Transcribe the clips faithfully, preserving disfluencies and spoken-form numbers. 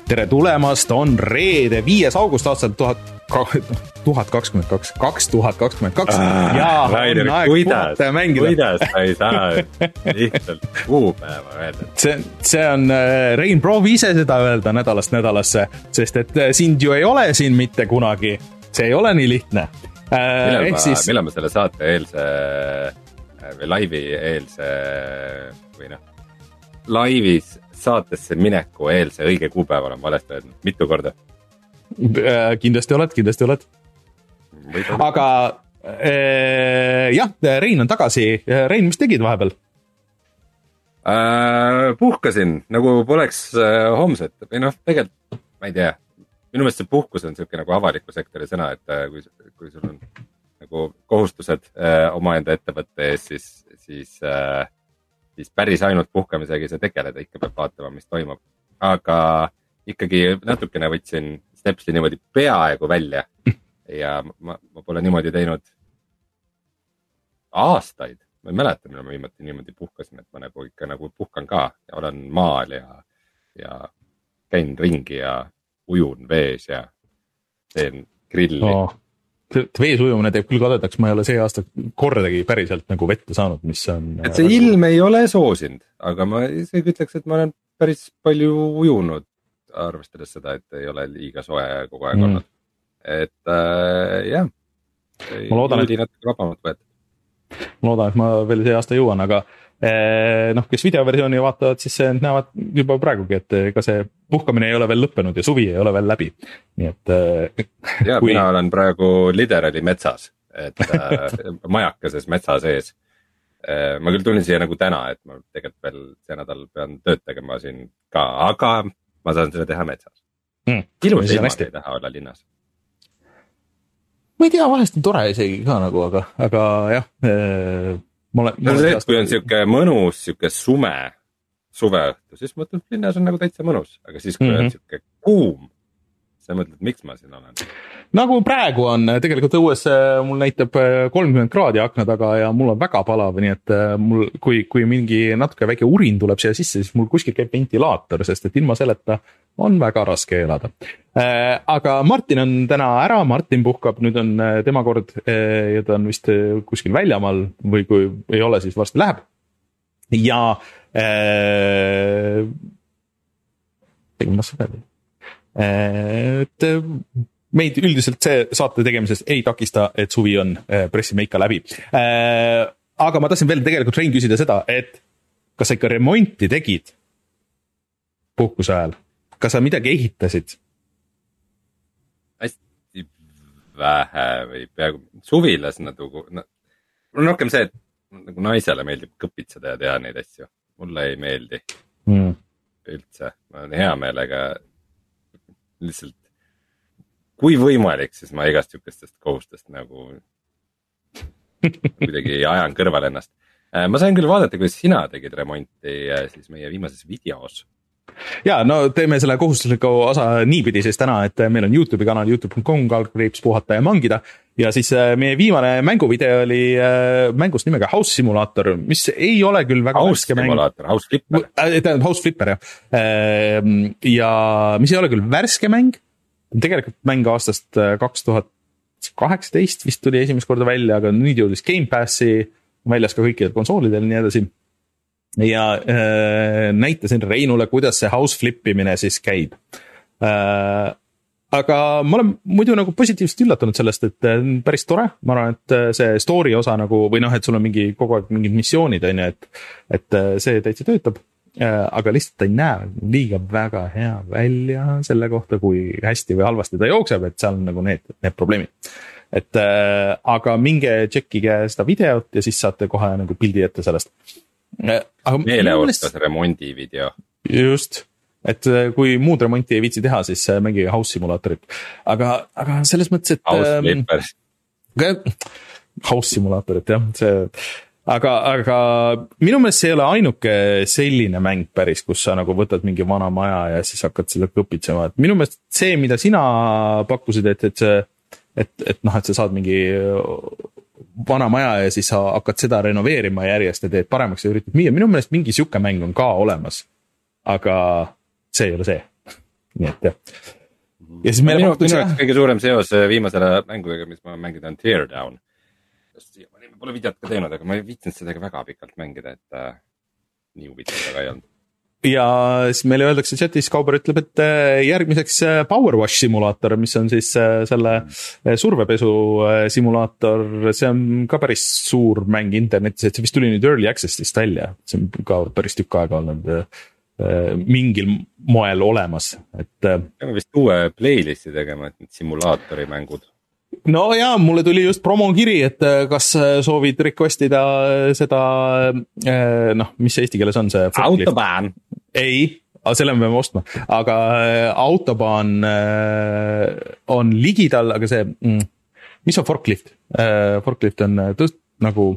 tere tulemast, on reede, viies august aastal tuhat kakskümmend kaks, kaks tuhat kakskümmend kaks ja Rainer, on aeg kuidas, puhata ja mängida. Kuidas sa ei saa lihtsalt kuupäeva öelda? See, see on, Rein, proovi ise seda öelda nädalast nädalasse, sest et sind ju ei ole siin mitte kunagi. See ei ole nii lihtne. Millal ma, siis... millal ma selle saate eelse või laivi eelse või noh, laivis saatesse mineku eelse õige kuupäev olen valesti öelnud. Mitu korda? Kindlasti oled, kindlasti oled. Aga äh, jah, Rein on tagasi. Rein, mis tegid vahepeal? Äh, puhkasin, nagu poleks äh, homset. Või noh, tegelikult, ma ei tea. Minu meelest see puhkus on selline nagu avaliku sektori sõna, et äh, kui, kui sul on nagu kohustused äh, omaenda ettevõtte ees, siis, siis äh, siis päris ainult puhkamisega ei saa tegeleda, ikka peab vaatama, mis toimub. Aga ikkagi natukene võtsin stepsli niimoodi peaaegu välja ja ma, ma pole niimoodi teinud aastaid. Ma ei mäleta, millal ma viimati niimoodi puhkasin, et ma nagu ikka nagu puhkan ka ja olen maal ja, ja käin ringi ja ujun vees ja teen grilli. Oh. Vees ujumine teeb küll kadedaks, ma ei ole see aasta kordagi päriselt nagu vette saanud, mis on... Et see ilm ei ole soosinud, aga ma isegi ütleks, et ma olen päris palju ujunud, arvestades seda, et ei ole liiga soe kogu aeg olnud. Mm. Et äh, jah, ma loodan, et... natuke vabamalt võetud. Ma loodan, et ma veel see aasta jõuan, aga eh, noh, kes videoversiooni vaatavad, siis näevad juba praegugi, et ega see puhkamine ei ole veel lõppenud ja suvi ei ole veel läbi. Nii et... Eh, ja kui... mina olen praegu literally metsas, et äh, majakases metsa sees. Eh, ma küll tulin siia nagu täna, et ma tegelikult veel see nädal pean tööd tegema siin ka, aga ma saan seda teha metsas. Mm, ilus ilma ei taha olla linnas. Ma ei tea, vahest on tore isegi ka nagu, aga, aga jah. Ee, mulle, mulle see, kui on siuke mõnus, siuke sume suveõhtu, siis mõtled, linnas on nagu täitsa mõnus. Aga siis, kui mm-hmm. on siuke kuum, sa mõtled, miks ma siin olen? Nagu praegu on, tegelikult õues mul näitab kolmkümmend kraadi akna taga ja mul on väga palav, nii et mul, kui, kui mingi natuke väike urin tuleb siia sisse, siis mul kuskil käib ventilaator, sest et ilma selleta on väga raske elada. Aga Martin on täna ära, Martin puhkab, nüüd on tema kord ja ta on vist kuskil väljamaal või kui ei ole, siis varsti läheb. Ja äh, tegime nas seda. Et meid üldiselt see saate tegemises ei takista, et suvi on, pressime ikka läbi. Aga ma tahtsin veel tegelikult Rein küsida seda, et kas sa ikka remonti tegid puhkuse ajal? Kas sa midagi ehitasid? Hästi vähe või peaaegu suvilas nagu, no, on rohkem see, et nagu naisele meeldib kõpitseda ja teha neid asju. Mulle ei meeldi mm. üldse. Ma olen hea meelega lihtsalt, kui võimalik, siis ma igast sükestest kohustest nagu kuidagi ajan kõrval ennast. Ma sain küll vaadata, kui sina tegid remonti siis meie viimases videos. Ja, no teeme selle kohustusliku osa niipidi siis täna, et meil on YouTube'i kanal youtube dot com kaldkriips puhata ja mangida ja siis meie viimane mänguvideo oli mängust nimega House Simulator, mis ei ole küll väga House Simulator, House Flipper. Tähendab House Flipper, jah. Ja mis ei ole küll värske mäng, tegelikult mäng aastast kaks tuhat kaheksateist vist tuli esimest korda välja, aga nüüd jõudis Game Passi väljas ka kõikidel konsoolidel nii edasi. Ja äh, näitasin Reinule, kuidas see house flippimine siis käib. Äh, aga ma olen muidu nagu positiivselt üllatunud sellest, et äh, päris tore. Ma arvan, et see story osa nagu, või noh, et sul on mingi kogu aeg mingid missioonid, on ju, et, et see täitsa töötab. Äh, aga lihtsalt ei näe liiga väga hea välja selle kohta, kui hästi või halvasti ta jookseb, et seal on nagu need, need probleemid. Et, äh, aga minge tšekkige seda videot ja siis saate kohe nagu pildi ette sellest. Meeleostas remondi video. Just, et kui muud remonti ei viitsi teha, siis mängige House Simulatorit. Aga, aga selles mõttes, et House Flippers House Simulatorit, jah see, aga, aga minu meelest see ei ole ainuke selline mäng päris, kus sa nagu võtad mingi vana maja ja siis hakkad seda kõpitsema. Et minu meelest see, mida sina pakkusid, et, et, see, et, et, noh, et sa saad mingi vana maja ja siis sa hakkad seda renoveerima järjest ja teed paremaks ja üritad müüa. Minu meelest mingi siuke mäng on ka olemas, aga see ei ole see. nii et jah. Ja siis meile minu, pakkus minu jaoks kõige suurem seos viimasele mängudega, mis ma mängida on Teardown. Ma pole videot ka teinud, aga ma ei viitsinud seda väga pikalt mängida, et äh, nii huvitav taga ei olnud. Ja siis meile öeldakse chatis, Kauber ütleb, et järgmiseks Power Wash simulaator, mis on siis selle survepesu simulaator, see on ka päris suur mäng internetis, et see vist tuli nüüd Early Access'ist välja, see on ka päris tükk aega olnud mingil moel olemas, et. Peame vist uue playlisti tegema, et need simulaatori mängud. No jaa, mulle tuli just promokiri, et kas soovid requestida seda, noh, mis see eesti keeles on see? Autobahn. Ei, selle me peame ostma, aga Autobahn on ligidal, aga see, mis on forklift? Forklift on tõst, nagu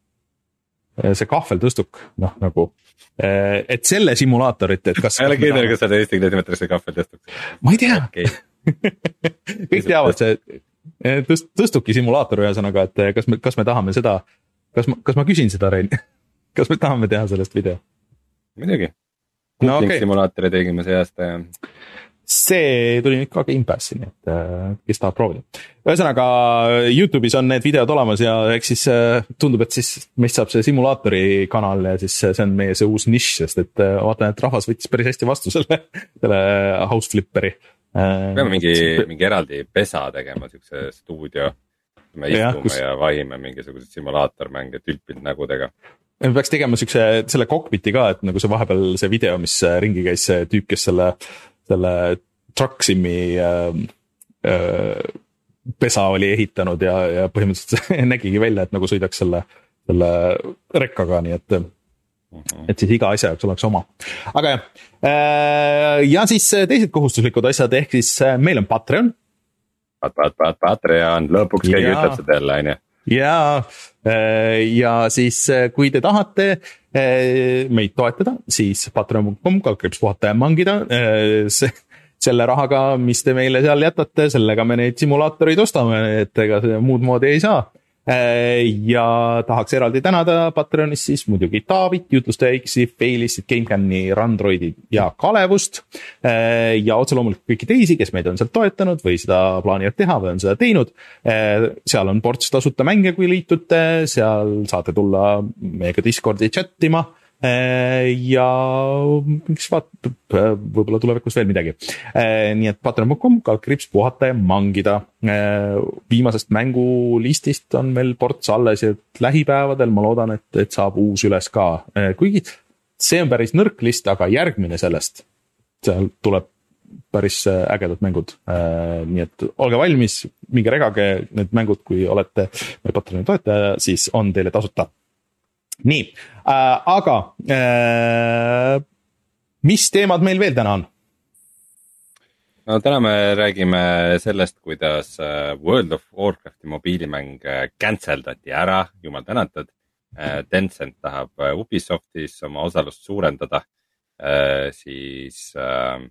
see kahveltõstuk, noh nagu, et selle simulaatorit, et kas. Ma ei ole kindel, kas seda eesti keeles nimetakse kahveltõstuk. Ma ei tea. Okay. Kõik teavad see tõst, tõstuki simulaator ühesõnaga, et kas me, kas me tahame seda, kas ma, kas ma küsin seda, Rein? Kas me tahame teha sellest video? Midagi. No, okay. Simulaatorid tegime see aasta ja. See tuli nüüd ka Game Passi, nii et kes tahab proovida. Ühesõnaga YouTube'is on need videod olemas ja eks siis tundub, et siis meist saab see simulaatori kanal ja siis see on meie see uus nišš, sest et vaatan, et rahvas võttis päris hästi vastu selle, selle House Flipperi. Peame mingi, mingi eraldi pesa tegema, siukse stuudio. Me istume ja, kus... ja vahime mingisugused simulaatormänge tülpinud nägudega. Me peaks tegema siukse, selle cockpiti ka, et nagu see vahepeal see video, mis ringi käis, see tüüp, kes selle, selle truck simi äh, äh, pesa oli ehitanud ja, ja põhimõtteliselt nägigi välja, et nagu sõidaks selle, selle rekkaga, nii et, uh-huh. et siis iga asja jaoks oleks oma. Aga jah, äh, ja siis teised kohustuslikud asjad, ehk siis meil on Patreon. Pat, pat, pat, Patreon, lõpuks keegi ja. Ütleb seda jälle, aine. Ja, ja siis kui te tahate meid toetada, siis patreon punkt com kaldkriips puhata ja mangida. Selle rahaga, mis te meile seal jätate, sellega me neid simulaatorid ostame, et ega see muud moodi ei saa. Ja tahaks eraldi tänada Patreonis siis muidugi Taavit, Jutluste X-i, Failistit, GameCami, Randroidid ja Kalevust. Ja otse loomulikult kõiki teisi, kes meid on sealt toetanud või seda plaanivad teha või on seda teinud. Seal on ports tasuta mänge, kui liitute, seal saate tulla meiega Discordi chattima. Ja miks vaatab, võib-olla tulevikus veel midagi. Nii et patreon punkt com kaldkriips puhata ja mangida. Viimasest mängulistist on meil ports alles ja lähipäevadel ma loodan, et, et saab uus üles ka. Kuigi see on päris nõrk list, aga järgmine sellest, seal tuleb päris ägedad mängud. Nii et olge valmis, minge regage need mängud, kui olete meil Patreoni toetaja, siis on teile tasuta. Nii, äh, aga äh, mis teemad meil veel täna on? No täna me räägime sellest, kuidas World of Warcrafti mobiilimäng canceldati ära, jumal tänatud. Tencent tahab Ubisoftis oma osalust suurendada, siis äh,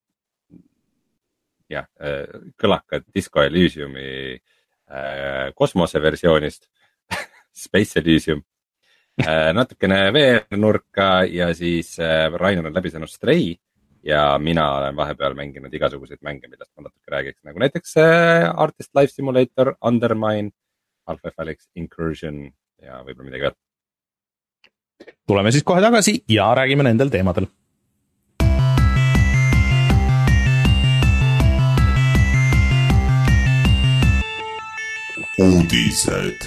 jah, kõlakad Disco Elysiumi äh, kosmoseversioonist Space Elysium. Natukene V R-nurka ja siis Rainer on läbi saanud Stray ja mina olen vahepeal mänginud igasuguseid mänge, millest ma natuke räägiks, nagu näiteks Artist Life Simulator, Undermine, Half-Life Incursion ja võib-olla midagi veel. Tuleme siis kohe tagasi ja räägime nendel teemadel. Uudised.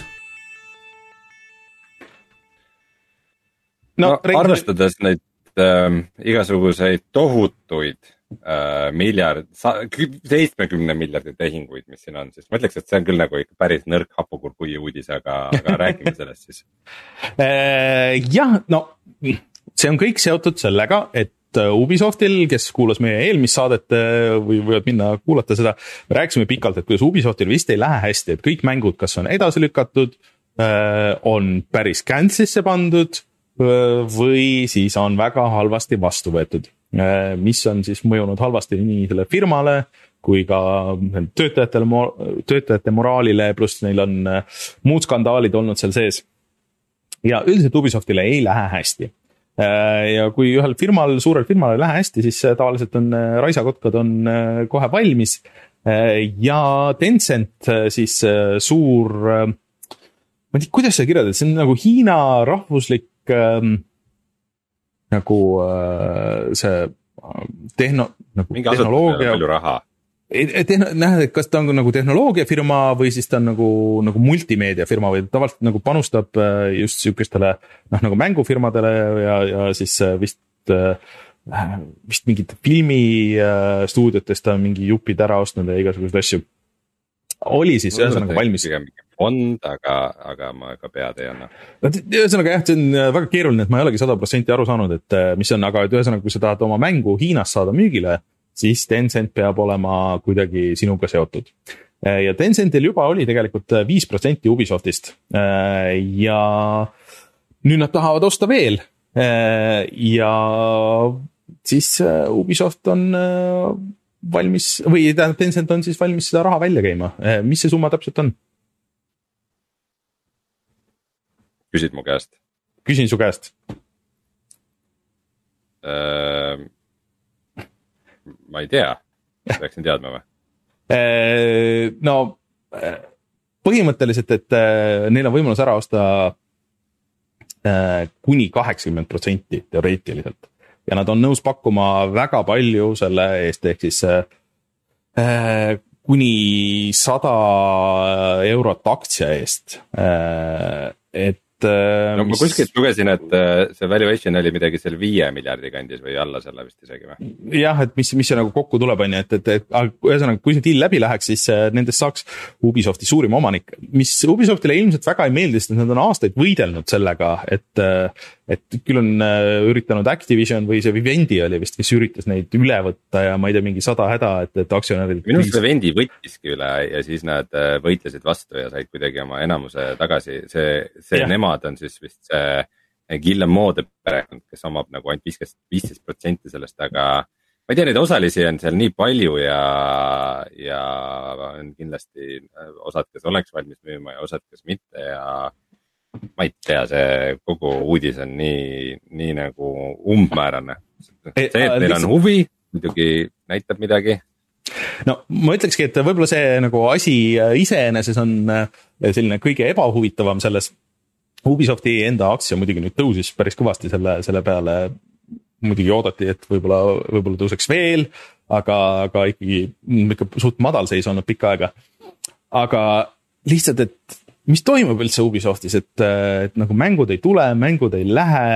No, no, arvestades neid äh, igasuguseid tohutuid äh, miljard, seitsmekümne miljardi tehinguid, mis siin on, siis ma ütleks, et see on küll nagu ikka päris nõrk hapukurkuigi uudis, aga, aga räägime sellest siis. Jah, no see on kõik seotud sellega, et Ubisoftil, kes kuulas meie eelmist saadet või võivad minna kuulata seda, me rääkisime pikalt, et kuidas Ubisoftil vist ei lähe hästi, et kõik mängud, kas on edasi lükatud, on päris cancel'isse pandud, või siis on väga halvasti vastu võetud, mis on siis mõjunud halvasti nii selle firmale kui ka töötajatele, töötajate moraalile, pluss neil on muud skandaalid olnud seal sees. Ja üldiselt Ubisoftile ei lähe hästi. ja kui ühel firmal, suurel firmal ei lähe hästi, siis tavaliselt on raisakotkad on kohe valmis. Ja Tencent siis suur, ma ei tea, kuidas see kirjeldada, see on nagu Hiina rahvuslik nagu see tehno, nagu mingi tehnoloogia. Palju raha. Nähed, et kas ta on nagu tehnoloogiafirma või siis ta on nagu, nagu multimeediafirma või tavaliselt nagu panustab just sükestele noh, nagu mängufirmadele ja, ja siis vist, vist mingite filmistuudiotest ta on mingi jupid ära ostnud ja igasuguseid asju. Oli siis ühesõnaga valmis. Fond, aga, aga ma ka pead ei anna. Ühesõnaga jah, see on väga keeruline, et ma ei olegi sada protsenti aru saanud, et mis on, aga et ühesõnaga, kui sa tahad oma mängu Hiinas saada müügile, siis Tencent peab olema kuidagi sinuga seotud. Ja Tencentil juba oli tegelikult viis protsenti Ubisoftist ja nüüd nad tahavad osta veel ja siis Ubisoft on valmis, või tähendab Tencent on siis valmis seda raha välja käima. Mis see summa täpselt on? Küsid mu käest? Küsin su käest. Äh, ma ei tea, peaksin teadma või? No põhimõtteliselt, et neil on võimalus ära osta kuni kaheksakümmend protsenti teoreetiliselt. Ja nad on nõus pakkuma väga palju selle eest, ehk siis kuni sada eurot aktsia eest. Et no ma kuskilt lugesin, et see valuation oli midagi seal viie miljardi kandis või alla selle vist isegi või? Jah, et mis, mis see nagu kokku tuleb, on ju, et, et, et ühesõnaga, kui see deal läbi läheks, siis nendest saaks Ubisofti suurim omanik, mis Ubisoftile ilmselt väga ei meeldi, sest nad on aastaid võidelnud sellega, et, et küll on üritanud Activision või see Vivendi oli vist, kes üritas neid üle võtta ja ma ei tea, mingi sada häda, et, et aktsionärid. Minu see Vivendi võttiski üle ja siis nad võitlesid vastu ja said kuidagi oma enamuse tagasi, see, see nemad on siis vist see Guillemot perekond, kes omab nagu ainult viisteist protsenti sellest, aga ma ei tea, neid osalisi on seal nii palju ja, ja on kindlasti osad, kes oleks valmis müüma ja osad, kes mitte ja ma ei tea, see kogu uudis on nii, nii nagu umbmäärane. See, et neil on huvi, muidugi näitab midagi. No ma ütlekski, et võib-olla see nagu asi iseeneses on selline kõige ebahuvitavam selles. Ubisofti enda aktsia muidugi nüüd tõusis päris kõvasti selle, selle peale, muidugi oodati, et võib-olla, võib-olla tõuseks veel, aga, aga ikkagi ikka suht madal seis olnud pikka aega. Aga lihtsalt, et mis toimub üldse Ubisoftis, et, et nagu mängud ei tule, mängud ei lähe,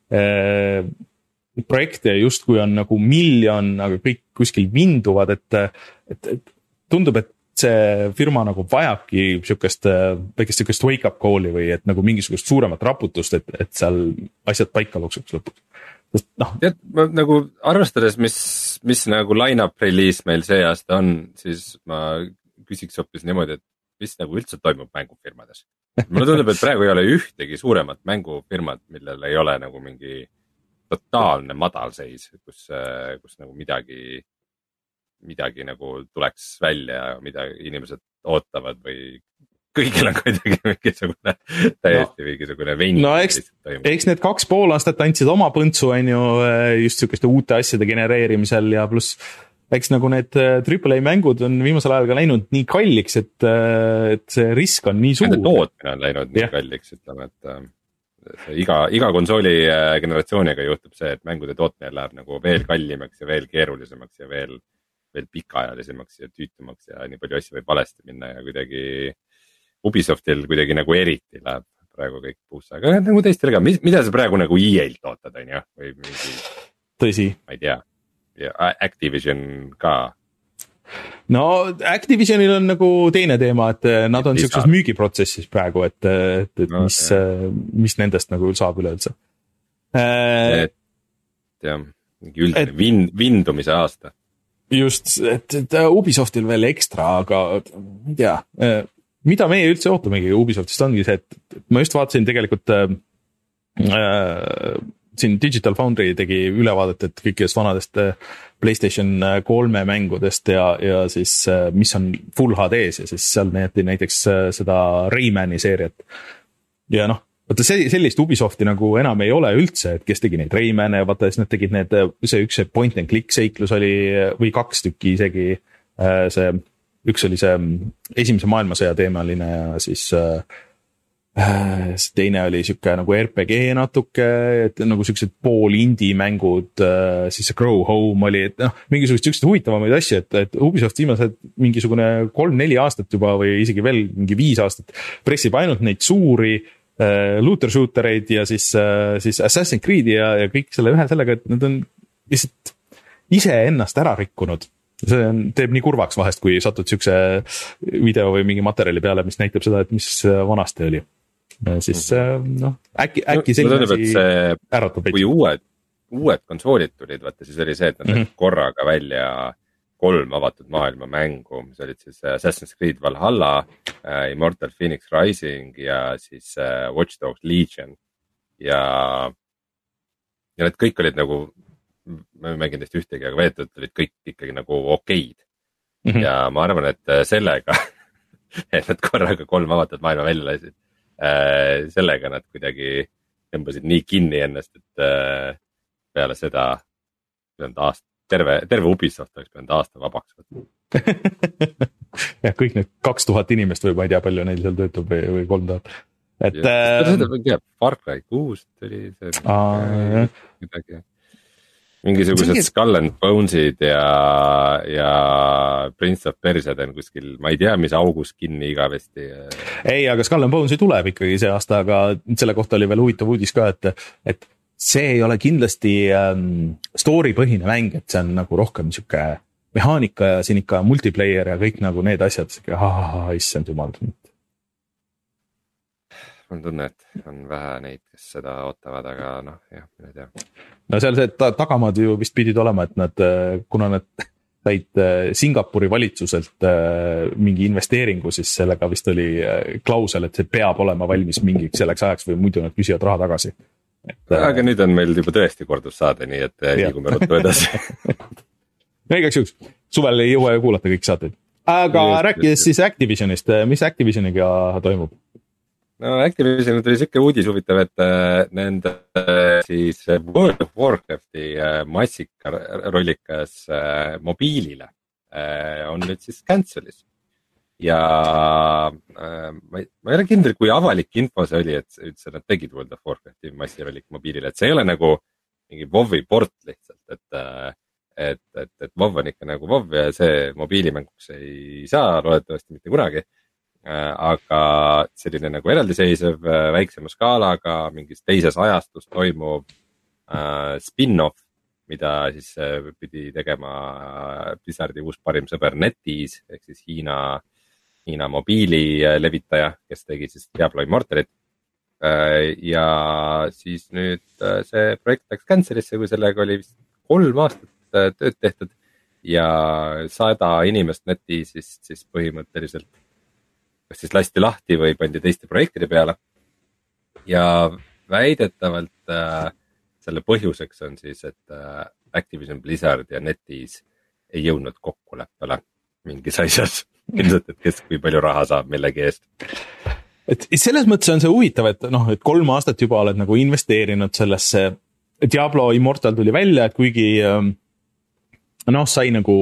projekte just kui on nagu miljon, aga kõik kuskil vinduvad, et, et, et tundub, et see firma nagu vajabki sükest, väikest sükest wake up call'i või et nagu mingisugust suuremat raputust, et, et seal asjad paika loksuks lõpuks. No. Tead, nagu arvestades, mis, mis nagu line-up release meil see aasta on, siis ma küsiks hoopis niimoodi, et mis nagu üldse toimub mängufirmades. Mulle tundub, et praegu ei ole ühtegi suuremat mängufirmat, millel ei ole nagu mingi totaalne madalseis, kus, kus nagu midagi midagi nagu tuleks välja, mida inimesed ootavad või kõigil on kuidagi mingisugune täiesti no, mingisugune venn. No eks, eks need kaks pool aastat andsid oma põntsu, on ju, just sükeste uute asjade genereerimisel ja pluss eks nagu need triple A mängud on viimasel ajal ka läinud nii kalliks, et, et see risk on nii suur. Nende tootmine on läinud nii ja. kalliks, ütleme, et see iga, iga konsooli generatsiooniga juhtub see, et mängude tootmine läheb nagu veel kallimaks ja veel keerulisemaks ja veel veel pikaajalisemaks ja tüütumaks ja nii palju asju võib valesti minna ja kuidagi Ubisoftil kuidagi nagu eriti läheb praegu kõik puusse, aga nagu teistel ka, mida sa praegu nagu E A-lt ootad, on ju? Või mingi, tõsi. Ma ei tea, ja Activision ka. No Activisionil on nagu teine teema, et nad on sellises müügiprotsessis praegu, et, et, et no, mis, mis nendest nagu saab üleüldse. Et jah, mingi üldine vin, vindumise aasta. Just, et, et Ubisoftil veel ekstra, aga ma ei tea, mida meie üldse ootamegi Ubisoftist ongi see, et ma just vaatasin tegelikult äh, siin Digital Foundry tegi ülevaadet, et kõikidest vanadest PlayStation kolme mängudest ja, ja siis mis on Full H D-s ja siis seal näeti näiteks seda Raymani seeriat. Ja noh, vaata see, sellist Ubisofti nagu enam ei ole üldse, et kes tegi neid Rayman'e ja vaata siis nad tegid need, see üks see point and click seiklus oli või kaks tükki isegi, see üks oli see esimese maailmasõja teemaline ja siis see teine oli siuke nagu R P G natuke, et nagu siuksed pool indie mängud, siis see Grow Home oli, et noh, mingisugust siukseid huvitavamaid asju, et, et Ubisoft viimased mingisugune kolm-neli aastat juba või isegi veel mingi viis aastat pressib ainult neid suuri uh, looter shootereid ja siis, uh, siis Assassin's Creed'i ja, ja kõik selle ühe sellega, et nad on lihtsalt ise ennast ära rikkunud. See on, teeb nii kurvaks vahest, kui satud siukse video või mingi materjali peale, mis näitab seda, et mis vanasti oli. Siis noh, äkki, äkki selline asi äratab. Kui uued, uued konsoolid tulid, vaata siis oli see, et nad mm -hmm. korraga välja kolm avatud maailma mängu, mis olid siis Assassin's Creed Valhalla, Immortal Phoenix Rising ja siis Watch Dogs Legion. Ja, ja need kõik olid nagu, ma ei mänginud neist ühtegi, aga veetud olid kõik ikkagi nagu okeid. Mm -hmm. Ja ma arvan, et sellega, et nad korraga kolm avatud maailma välja lasid. Äh, sellega nad kuidagi tõmbasid nii kinni ennast, et äh, peale seda aasta, terve, terve Ubisoft oleks pidanud aasta vabaks võtma. jah, kõik need kaks tuhat inimest või ma ei tea, palju neil seal töötab või, või kolm tuhat. Et ja, äh, seda jah, Far Cry kuus tuli see aa, midagi. Mingisugused Mingi... Skull and Bones'id ja, ja Prince of Persia'd on kuskil, ma ei tea, mis augus kinni igavesti. Ei, aga Skull and Bones'i tuleb ikkagi see aasta, aga selle kohta oli veel huvitav uudis ka, et, et see ei ole kindlasti um, story põhine mäng, et see on nagu rohkem siuke mehaanika ja siin ikka multiplayer ja kõik nagu need asjad, ah, issand jumal. On tunne, et on vähe neid, kes seda ootavad, aga noh, jah, ma ei tea. No seal see ta- tagamad ju vist pidid olema, et nad, kuna nad said Singapuri valitsuselt mingi investeeringu, siis sellega vist oli klausel, et see peab olema valmis mingiks selleks ajaks või muidu nad küsivad raha tagasi. Et, aga nüüd on meil juba tõesti kordus saade, nii et liigume ruttu edasi. no igaks juhuks, suvel ei jõua ju kuulata kõik saateid. Aga just, rääkides just, siis Activisionist, mis Activisioniga toimub? No Activision tuli siuke uudis huvitav, et nende siis World of Warcrafti massika rollikas mobiilile on nüüd siis cancel'is. Ja ma ei, ma ei ole kindel, kui avalik info see oli, et üldse nad tegid World of Warcrafti massirollik mobiilile, et see ei ole nagu mingi WoW'i port lihtsalt, et, et, et, et WoW on ikka nagu WoW ja see mobiilimänguks ei saa loodetavasti mitte kunagi. Aga selline nagu eraldiseisev väiksema skaalaga mingis teises ajastus toimuv äh, spin-off, mida siis äh, pidi tegema Blizzardi uus parim sõber NetEase ehk siis Hiina, Hiina mobiili levitaja, kes tegi siis Diablo Immortalit äh, ja siis nüüd äh, see projekt läks cancel'isse, kui sellega oli vist kolm aastat äh, tööd tehtud ja sada inimest NetEase'ist siis põhimõtteliselt kas siis lasti lahti või pandi teiste projektide peale. Ja väidetavalt äh, selle põhjuseks on siis, et äh, Activision Blizzard ja NetEase ei jõudnud kokkuleppele mingis asjas. Ilmselt, et kes kui palju raha saab millegi eest. Et selles mõttes on see huvitav, et noh, et kolm aastat juba oled nagu investeerinud sellesse. Diablo Immortal tuli välja, et kuigi äh, noh, sai nagu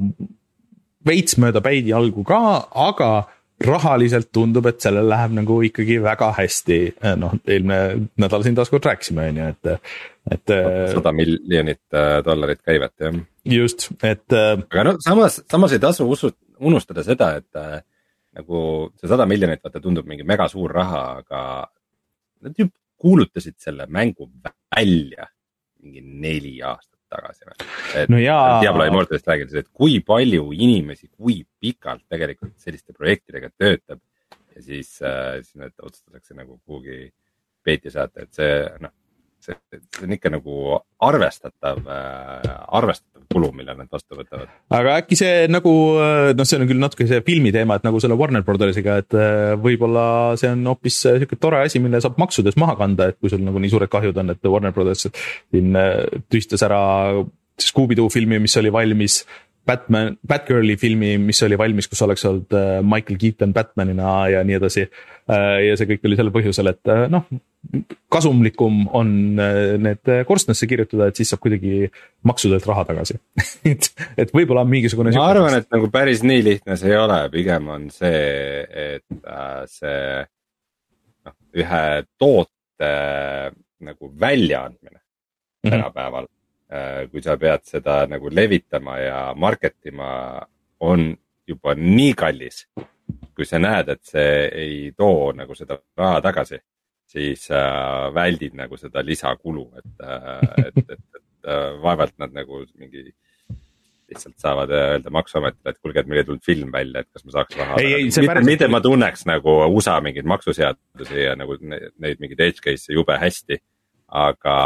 veits mööda päidi algu ka, aga rahaliselt tundub, et sellel läheb nagu ikkagi väga hästi. Noh, eelmine nädal siin taas kord rääkisime, et, et sada miljonit dollarit käivet, jah. Just, et aga no samas, samas ei tasu usut, unustada seda, et äh, nagu see sada miljonit vaata tundub mingi mega suur raha, aga nad ju kuulutasid selle mängu välja mingi neli aastat tagasi. Et no jaa. Diablo Immortalist räägides, et kui palju inimesi, kui pikalt tegelikult selliste projektidega töötab ja siis, äh, siis need otsustatakse nagu kuhugi peeti saata, et see, noh, see, see on ikka nagu arvestatav, äh, arvestatav kulu, mille nad vastu võtavad. Aga äkki see nagu, noh, see on küll natuke see filmi teema, et nagu selle Warner Brothersiga, et võib-olla see on hoopis siuke tore asi, mille saab maksudes maha kanda, et kui sul nagu nii suured kahjud on, et Warner Brothers siin tühistas ära Scooby-Doo filmi, mis oli valmis, Batman, Batgirli filmi, mis oli valmis, kus oleks olnud Michael Keaton Batmanina ja nii edasi. Ja see kõik oli sellel põhjusel, et noh, kasumlikum on need korstnasse kirjutada, et siis saab kuidagi maksudelt raha tagasi. et, et võib-olla on mingisugune. Ma arvan, et nagu päris nii lihtne see ei ole, pigem on see, et see noh, ühe toote nagu väljaandmine mm-hmm. tänapäeval. Kui sa pead seda nagu levitama ja marketima, on juba nii kallis, kui sa näed, et see ei too nagu seda raha tagasi, siis äh, väldid nagu seda lisakulu, et, et, et, et vaevalt nad nagu mingi lihtsalt saavad öelda maksuametile, et kuulge, et meil ei tulnud film välja, et kas ma saaks raha. mitte, mitte ma tunneks nagu U S A mingeid maksuseadusi ja nagu neid mingeid edge case'e jube hästi, aga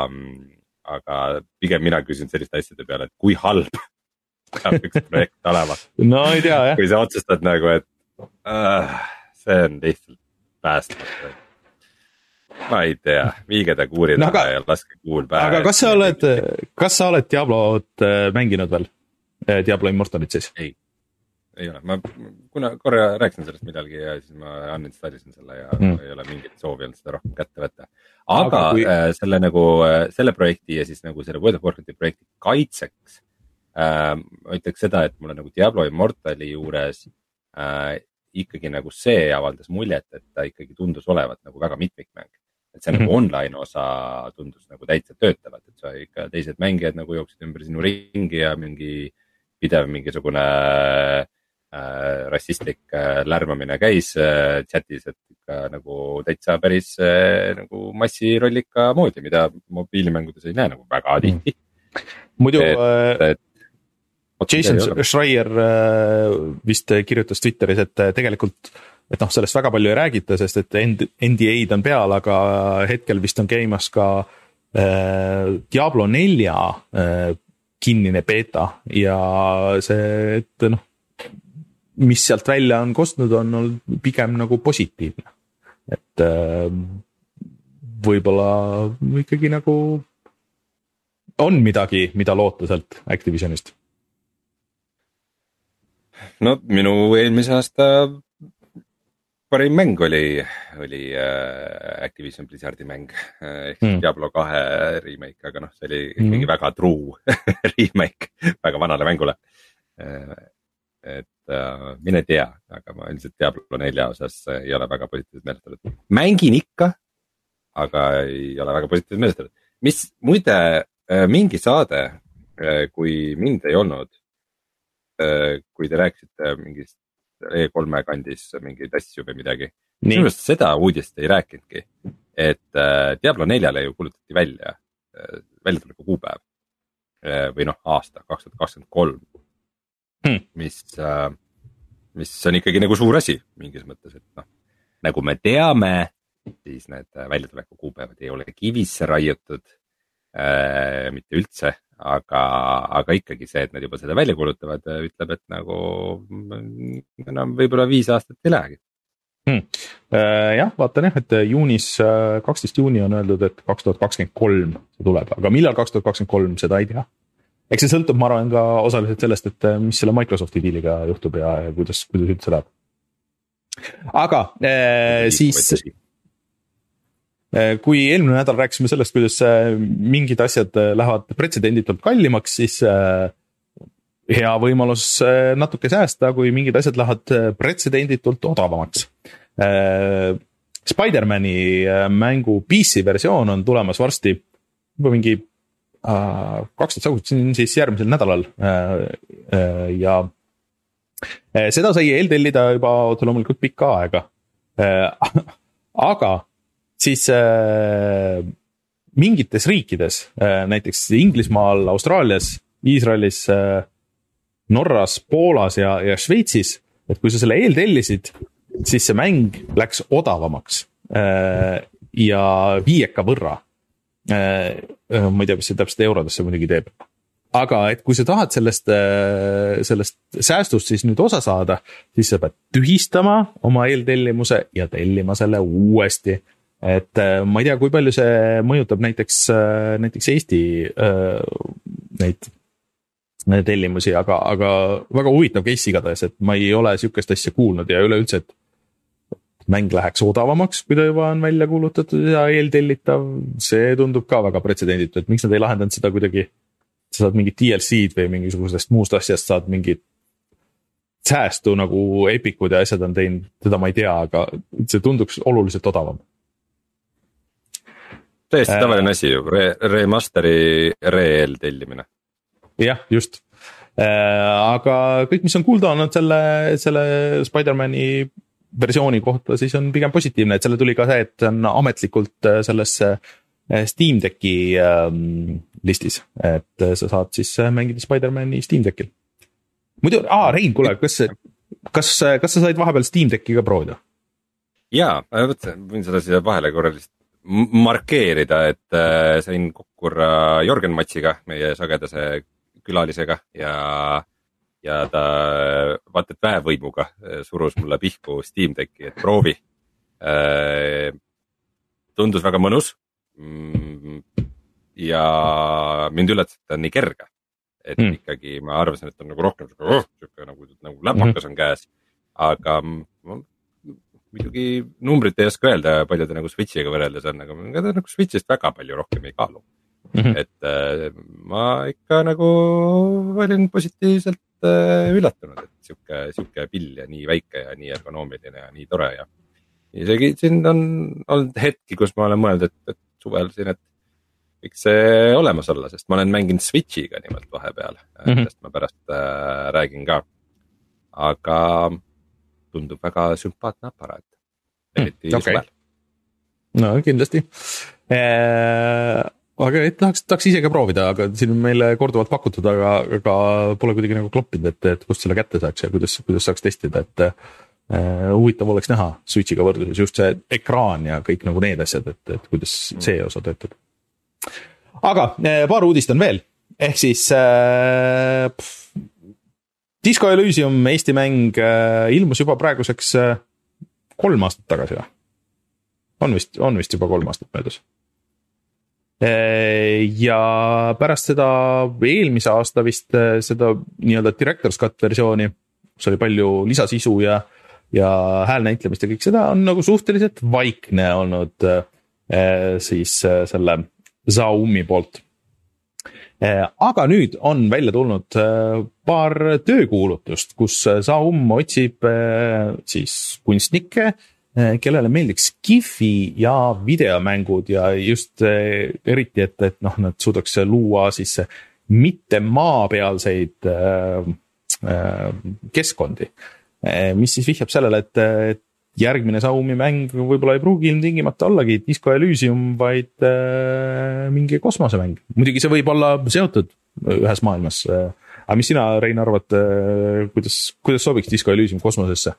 aga pigem mina küsin selliste asjade peale, et kui halb peab üks projekt olema. No ei tea, jah. Kui sa otsustad nagu, et äh, see on lihtsalt päästmata. Ma ei tea, viige ta kuuri no, taha ja laske kuul pähe. Aga kas sa oled, kas sa oled Diablot mänginud veel? Diablo Immortalit siis? Ei, ei ole. Ma kuna korra rääkisin sellest midalgi ja siis ma uninstallisin selle ja mm. ei ole mingit soovi olnud seda rohkem kätte võtta. Aga, aga kui... äh, selle nagu, selle projekti ja siis nagu selle World of Warcrafti projekti kaitseks äh, ma ütleks seda, et mulle nagu Diablo Immortali juures äh, ikkagi nagu see avaldas muljet, et ta ikkagi tundus olevat nagu väga mitmikmäng. Et see mm-hmm. nagu online osa tundus nagu täitsa töötavat, et sa ikka teised mängijad nagu jooksid ümber sinu ringi ja mingi pidev mingisugune äh, rassistlik äh, lärmamine käis äh, chatis, et ikka nagu täitsa päris äh, nagu massirollika moodi, mida mobiilimängudes ei näe nagu väga tihti. Muidu et, et Jason Schreier äh, vist kirjutas Twitteris, et tegelikult et noh, sellest väga palju ei räägita, sest et N D A-d on peal, aga hetkel vist on käimas ka äh, Diablo nelja äh, kinnine beeta ja see, et noh, mis sealt välja on kostnud, on olnud pigem nagu positiivne. Et äh, võib-olla ikkagi nagu on midagi, mida loota sealt Activisionist. No minu eelmise aasta parim mäng oli, oli äh, Activision Blizzardi mäng ehk mm. Diablo kahe remake, aga noh, see oli ikkagi mm. väga true remake väga vanale mängule. Et äh, mine tea, aga ma üldiselt Diablo nelja osas ei ole väga positiivselt meelestatud. Mängin ikka, aga ei ole väga positiivselt meelestatud. Mis muide äh, mingi saade, äh, kui mind ei olnud, äh, kui te rääkisite mingist E kolme kandis mingeid asju või midagi. Sinust seda uudist ei rääkinudki, et äh, Diablo neljale ju kulutati välja äh, väljatuleku kuupäev äh, või noh aasta kaks tuhat kakskümmend kolm, hmm. mis, äh, mis on ikkagi nagu suur asi mingis mõttes, et noh, nagu me teame, siis need väljatuleku kuupäevad ei ole kivisse raiutud äh, mitte üldse. Aga, aga ikkagi see, et nad juba seda välja kulutavad, ütleb, et nagu enam võib-olla viis aastat ei lähegi. Hmm. Jah, vaatan jah, et juunis, kaksteist juuni on öeldud, et kaks tuhat kakskümmend kolm see tuleb, aga millal kaks tuhat kakskümmend kolm seda ei tea. Eks see sõltub, ma arvan, ka osaliselt sellest, et mis selle Microsofti diiliga juhtub ja, ja kuidas, kuidas üldse läheb. Aga äh, siis... Kui eelmine nädal rääkisime sellest, kuidas mingid asjad lähevad pretsedenditult kallimaks, siis hea võimalus natuke säästa, kui mingid asjad lähevad pretsedenditult odavamaks. Spider-Mani mängu P C versioon on tulemas varsti juba mingi kaks tuhat saaksid siis järgmisel nädalal ja seda sai eeltellida juba loomulikult pikka aega. Aga siis äh, mingites riikides, äh, näiteks Inglismaal, Austraalias, Iisraelis, äh, Norras, Poolas ja, ja Šveitsis, et kui sa selle eeltellisid, siis see mäng läks odavamaks äh, ja viieka võrra. Äh, ma ei tea, mis see täpselt eurodesse muidugi teeb. Aga et kui sa tahad sellest, äh, sellest säästust siis nüüd osa saada, siis sa pead tühistama oma eeltellimuse ja tellima selle uuesti. Et ma ei tea, kui palju see mõjutab näiteks, näiteks Eesti äh, neid tellimusi, aga, aga väga huvitav case igatahes, et ma ei ole sihukest asja kuulnud ja üleüldse, et mäng läheks odavamaks, kui ta juba on välja kuulutatud ja eeltellitav, see tundub ka väga pretsedenditu, et miks nad ei lahendanud seda kuidagi, sa saad mingit D L C-d või mingisugusest muust asjast saad mingit säästu nagu Epicud ja asjad on teinud, seda ma ei tea, aga see tunduks oluliselt odavam. Täiesti tavaline asi ju, re remasteri re-eel tellimine. Jah, just. Aga kõik, mis on kuulda olnud selle, selle Spider-Mani versiooni kohta, siis on pigem positiivne, et selle tuli ka see, et on ametlikult selles Steam Decki listis, et sa saad siis mängida Spider-Mani Steam Deckil. Muidu, aa, Rein, kuule, kas, kas, kas sa said vahepeal Steam Decki ka proovida? Jaa, võin seda siia vahele korralist markeerida, et sain kokkurra Jörgen Matsiga, meie sagedase külalisega ja ja ta vaat et väevõimuga surus mulle pihku Steam Decki, et proovi. Tundus väga mõnus ja mind üllatas, et ta on nii kerge, et mm. ikkagi ma arvasin, et on nagu rohkem oh, nagu, nagu läpakas on käes, aga ma, muidugi numbrit ei oska öelda, palju ta nagu Switchiga võrreldes on, aga ta nagu Switchist väga palju rohkem ei kaalu. Mm-hmm. Et äh, ma ikka nagu olin positiivselt äh, üllatunud, et siuke, siuke pill ja nii väike ja nii ergonoomiline ja nii tore ja isegi siin on olnud hetki, kus ma olen mõelnud, et, et suvel siin, et võiks see olemas olla, sest ma olen mänginud Switchiga nimelt vahepeal, mm-hmm. sest ma pärast äh, räägin ka, aga tundub väga sümpaatne aparaat, eriti mm, okay. suvel. No kindlasti eee... aga et tahaks, tahaks ise ka proovida, aga siin on meile korduvalt pakutud, aga, aga pole kuidagi nagu kloppinud, et, et kust selle kätte saaks ja kuidas, kuidas saaks testida, et äh, huvitav oleks näha Switchiga võrdluses just see ekraan ja kõik nagu need asjad, et, et kuidas see osa töötab. Aga äh, paar uudist on veel, ehk siis äh, pff, Disco Elysium Eesti mäng äh, ilmus juba praeguseks äh, kolm aastat tagasi või? On vist, on vist juba kolm aastat möödas. Ja pärast seda eelmise aasta vist seda nii-öelda Director's Cut versiooni, kus oli palju lisasisu ja, ja häälnäitlemist ja kõik seda on nagu suhteliselt vaikne olnud siis selle Zaumi poolt. Aga nüüd on välja tulnud paar töökuulutust, kus Zaum otsib siis kunstnikke, kellele meeldiks Skifi ja videomängud ja just eriti, et, et noh, nad suudaks luua siis mitte maapealseid keskkondi, mis siis vihjab sellele, et järgmine Zaumi mäng võib-olla ei pruugi ilmtingimata ollagi Disco Elysium, vaid mingi kosmosemäng. Muidugi see võib olla seotud ühes maailmas. Aga mis sina, Rein, arvad, kuidas, kuidas sobiks Disco Elysium kosmosesse?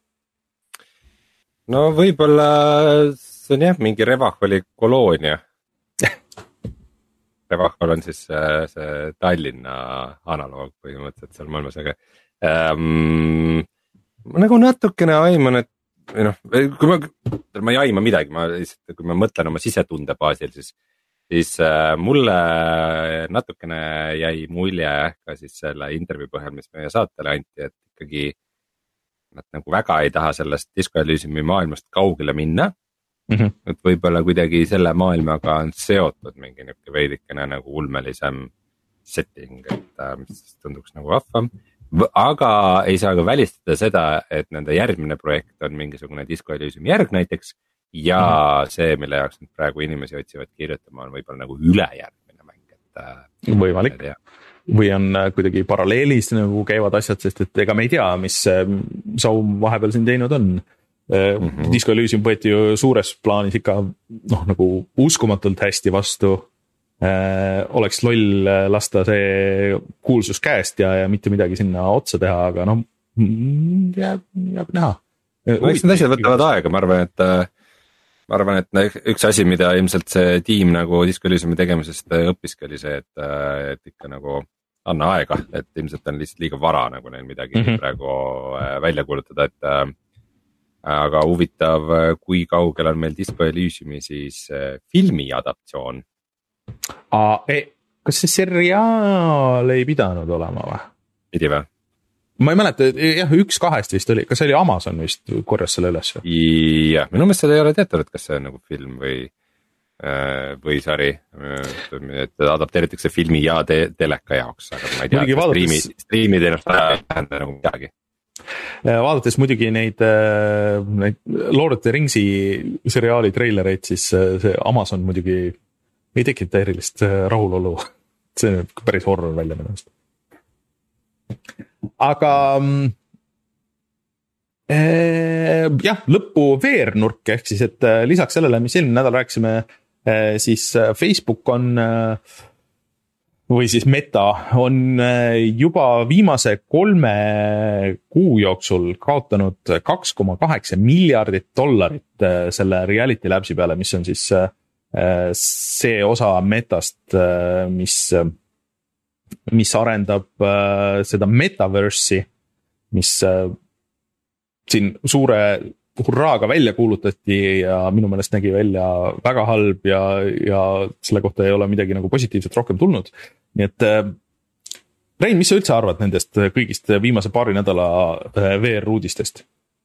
No võib-olla see on jah, mingi Revaholi koloonia. Revahol on siis see, see Tallinna analoog põhimõtteliselt seal maailmas, aga ähm, ma nagu natukene aiman, et noh, kui ma, ma ei aima midagi, ma lihtsalt, kui ma mõtlen oma sisetunde baasil, siis, siis äh, mulle natukene jäi mulje ka siis selle intervjuu põhjal, mis meie saatele anti, et ikkagi nad nagu väga ei taha sellest Disco Elysiumi maailmast kaugele minna. Mm-hmm. Et võib-olla kuidagi selle maailmaga on seotud mingi niuke veidikene nagu ulmelisem setting, et mis tunduks nagu vahvam. Aga ei saa ka välistada seda, et nende järgmine projekt on mingisugune Disco Elysiumi järg näiteks ja mm-hmm. see, mille jaoks nüüd praegu inimesi otsivad kirjutama, on võib-olla nagu ülejärgmine mäng. Et, võimalik. Või on kuidagi paralleelis nagu käivad asjad, sest et ega me ei tea, mis Zaum vahepeal siin teinud on. Mm-hmm. Disco Elysium võeti ju suures plaanis ikka noh, nagu uskumatult hästi vastu. Eh, oleks loll lasta see kuulsus käest ja, ja mitte midagi sinna otsa teha, aga noh, jääb, jääb näha. No, eks need asjad võtavad aega, ma arvan, et ma arvan, et üks asi, mida ilmselt see tiim nagu Disco Elysiumi tegemisest õppiski oli see, et, et ikka nagu anna aega, et ilmselt on lihtsalt liiga vara nagu neil midagi mm-hmm. praegu välja kuulutada, et äh, aga huvitav, kui kaugel on meil Disco Elysiumi siis äh, filmi adaptsioon? Aa, ei, kas see seriaal ei pidanud olema või? Pidi või? Ma ei mäleta, jah, üks kahest vist oli, kas see oli Amazon vist korjas selle üles? Jah, minu meelest seda ei ole teatatud, kas see on nagu film või, või sari, et adapteeritakse filmi ja te, teleka jaoks, aga ma ei tea, et striimi, striimi teenust ei tähenda nagu midagi. Vaadates muidugi neid, neid Lord of the Ringsi seriaali treilereid, siis see Amazon muidugi ei tekita erilist rahulolu. See on päris horror välja ennast. Aga äh, jah, lõppu veernurk ehk siis, et lisaks sellele, mis eelmine nädal rääkisime, äh, siis Facebook on äh, või siis Meta on äh, juba viimase kolme kuu jooksul kaotanud kaks koma kaheksa miljardit dollarit äh, selle Reality Labsi peale, mis on siis äh, see osa Metast, äh, mis äh, mis arendab äh, seda Metaverse'i, mis äh, siin suure hurraaga välja kuulutati ja minu meelest nägi välja väga halb ja, ja selle kohta ei ole midagi nagu positiivset rohkem tulnud. Nii et äh, Rein, mis sa üldse arvad nendest kõigist viimase paari nädala äh, V R-uudistest?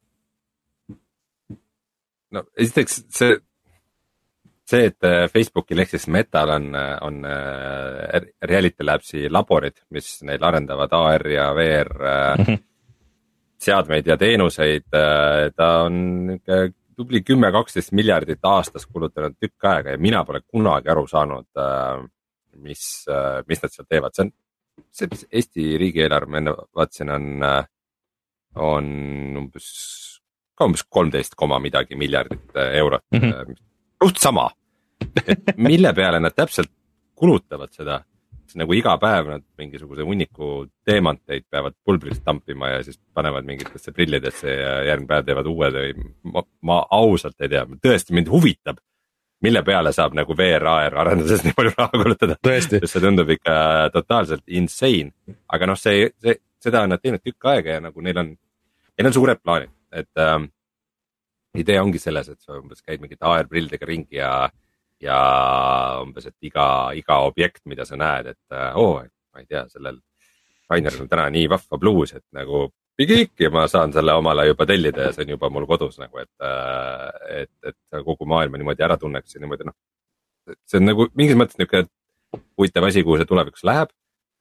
No esiteks see See, et Facebookil ehk siis Metal on, on Reality Labsi laborid, mis neil arendavad A R ja V R mm-hmm. seadmeid ja teenuseid, ta on tubli kümme kaksteist miljardit aastas kulutanud tükk aega ja mina pole kunagi aru saanud, mis, mis nad seal teevad. See on, see Eesti riigieelarve, ma enne vaatasin, on, on umbes, ka umbes kolmteist koma midagi miljardit eurot. Mm-hmm. Suht sama, et mille peale nad täpselt kulutavad seda, nagu iga päev nad mingisuguse hunniku teemanteid peavad pulbrist tampima ja siis panevad mingitesse prillidesse ja järgmine päev teevad uued või ma, ma ausalt ei tea, tõesti mind huvitab, mille peale saab nagu V R A R arenduses nii palju raha kulutada. Sest see tundub ikka totaalselt insane, aga noh, see, see, seda on nad teinud tükk aega ja nagu neil on, neil on suured plaanid, et ähm, idee ongi selles, et sa umbes käid mingit A R-prillidega ringi ja, ja umbes, et iga, iga objekt, mida sa näed, et oo, oh, ma ei tea, sellel Raineril on täna nii vahva bluus, et nagu pigik ja ma saan selle omale juba tellida ja see on juba mul kodus nagu, et, et, et kogu maailma niimoodi ära tunneks ja niimoodi, noh, see on nagu mingis mõttes niisugune huvitav asi, kuhu see tulevikus läheb,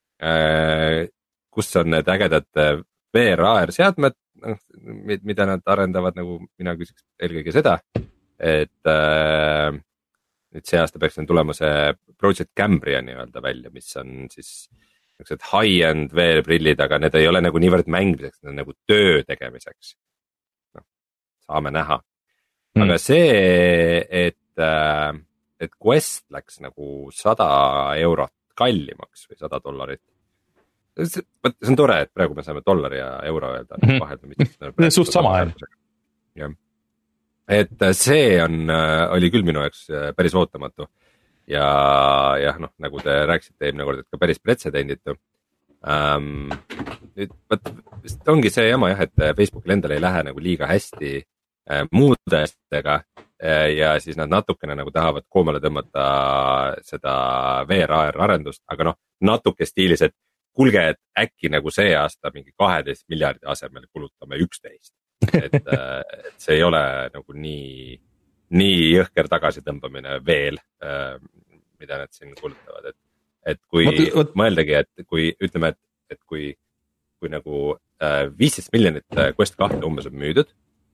kus on need ägedad V R A R seadmed, noh, mida nad arendavad, nagu mina küsiks eelkõige seda, et äh, nüüd see aasta peaks tulema see Project Cambria nii-öelda välja, mis on siis high-end V R-prillid, aga need ei ole nagu niivõrd mängimiseks, need on nagu töö tegemiseks. No, saame näha. Mm. Aga see, et, äh, et Quest läks nagu sada eurot kallimaks või sada dollarit, see on tore, et praegu me saame dollari ja euro öelda mm-hmm. vaheldamist. See on suht sama, jah. Et see on, oli küll minu jaoks päris ootamatu ja jah, noh, nagu te rääkisite eelmine kord, et ka päris pretsedenditu. Ähm, nüüd, võt, vist ongi see jama jah, et Facebookil endal ei lähe nagu liiga hästi äh, muude asjadega äh, ja siis nad natukene nagu tahavad koomale tõmmata seda V R A R arendust, aga noh, natuke stiilis, et kuulge, et äkki nagu see aasta mingi kaheteist miljardi asemel kulutame üksteist. Et, et see ei ole nagu nii, nii jõhker tagasitõmbamine veel, mida nad siin kulutavad. Et, et kui võt, võt... mõeldagi, et kui ütleme, et, et kui, kui nagu viisteist miljonit Quest kahte umbes on müüdud,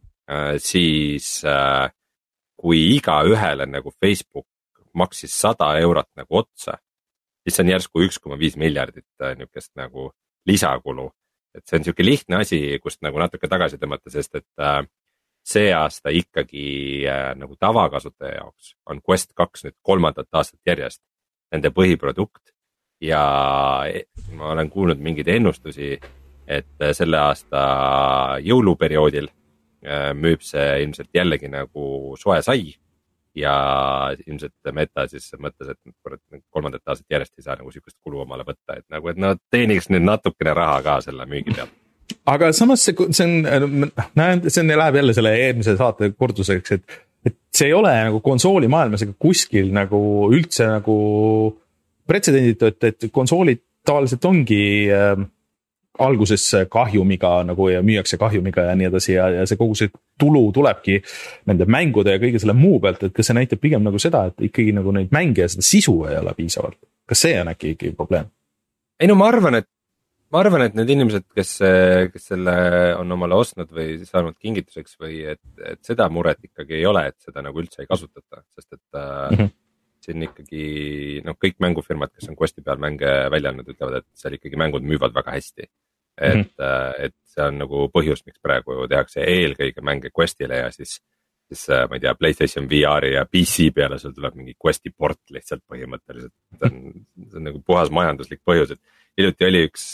siis kui iga ühele nagu Facebook maksis sada eurot nagu otsa, siis on järsku üks koma viis miljardit niukest nagu lisakulu. Et see on niuke lihtne asi, kust nagu natuke tagasi tõmmata, sest et äh, see aasta ikkagi äh, nagu tavakasutaja jaoks on Quest kaks nüüd kolmandat aastat järjest nende põhiprodukt ja ma olen kuulnud mingeid ennustusi, et selle aasta jõuluperioodil äh, müüb see ilmselt jällegi nagu soe sai. Ja ilmselt Meta siis mõtles, et kolmandat aastat järjest ei saa nagu sükust kulu omale võtta, et nagu, et nad teeniks nüüd natukene raha ka selle müügi pealt. Aga samas see, see on, näen, see on, läheb jälle selle eelmise saate korduseks, et, et see ei ole nagu konsooli maailmas ega kuskil nagu üldse nagu pretsedenditu, et, et konsoolid tavaliselt ongi äh, alguses kahjumiga nagu ja müüakse kahjumiga ja nii edasi ja, ja see kogu see tulu tulebki nende mängude ja kõige selle muu pealt, et kas see näitab pigem nagu seda, et ikkagi nagu neid mänge ja seda sisu ei ole piisavalt. Kas see on äkki ikkagi probleem? Ei no ma arvan, et ma arvan, et need inimesed, kes, kes selle on omale ostnud või saanud kingituseks või et, et seda muret ikkagi ei ole, et seda nagu üldse ei kasutata, sest et mm -hmm. siin ikkagi noh, kõik mängufirmad, kes on Questi peal mänge välja andnud, ütlevad, et seal ikkagi mängud müüvad väga hästi. Et, mm -hmm. et see on nagu põhjus, miks praegu tehakse eelkõige mänge Questile ja siis, siis ma ei tea, PlayStation V R ja P C peale sul tuleb mingi Questi port lihtsalt põhimõtteliselt. See on, see on nagu puhas majanduslik põhjus, et hiljuti oli üks,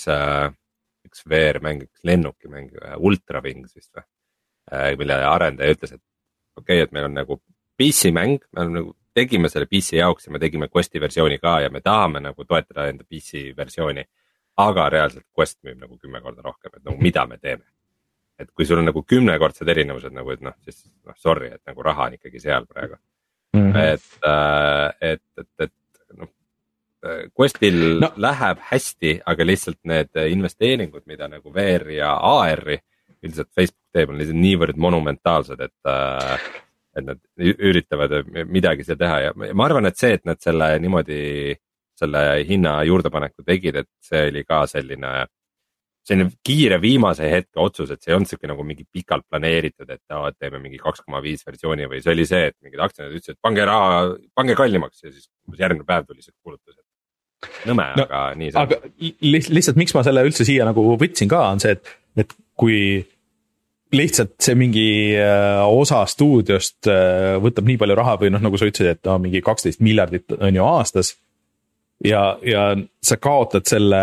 üks V R-mäng, üks lennukimäng, Ultra Wings vist või, mille arendaja ütles, et okei okay,, et meil on nagu P C-mäng, me nagu tegime selle P C jaoks ja me tegime Questi versiooni ka ja me tahame nagu toetada enda P C versiooni, aga reaalselt Quest müüb nagu kümme korda rohkem, et nagu mida me teeme. Et kui sul on nagu kümnekordsed erinevused nagu, et noh, siis noh, sorry, et nagu raha on ikkagi seal praegu mm. -hmm. et, et, et, et noh, Questil no. läheb hästi, aga lihtsalt need investeeringud, mida nagu V R ja A R-i üldiselt Facebook teeb, on lihtsalt niivõrd monumentaalsed, et, et nad üritavad midagi seal teha ja ma arvan, et see, et nad selle niimoodi selle hinna juurdepaneku tegid, et see oli ka selline, selline kiire viimase hetke otsus, et see ei olnud siuke nagu mingi pikalt planeeritud, et no, teeme mingi kaks koma viis versiooni või see oli see, et mingid aktsionärid ütlesid, et pange raha, pange kallimaks ja siis järgmine päev tuli see kuulutus. Nõme, no, aga nii see. Aga lihtsalt miks ma selle üldse siia nagu võtsin ka on see, et, et kui lihtsalt see mingi osa stuudiost võtab nii palju raha või noh, nagu sa ütlesid, et no, mingi kaksteist miljardit on ju aastas ja, ja sa kaotad selle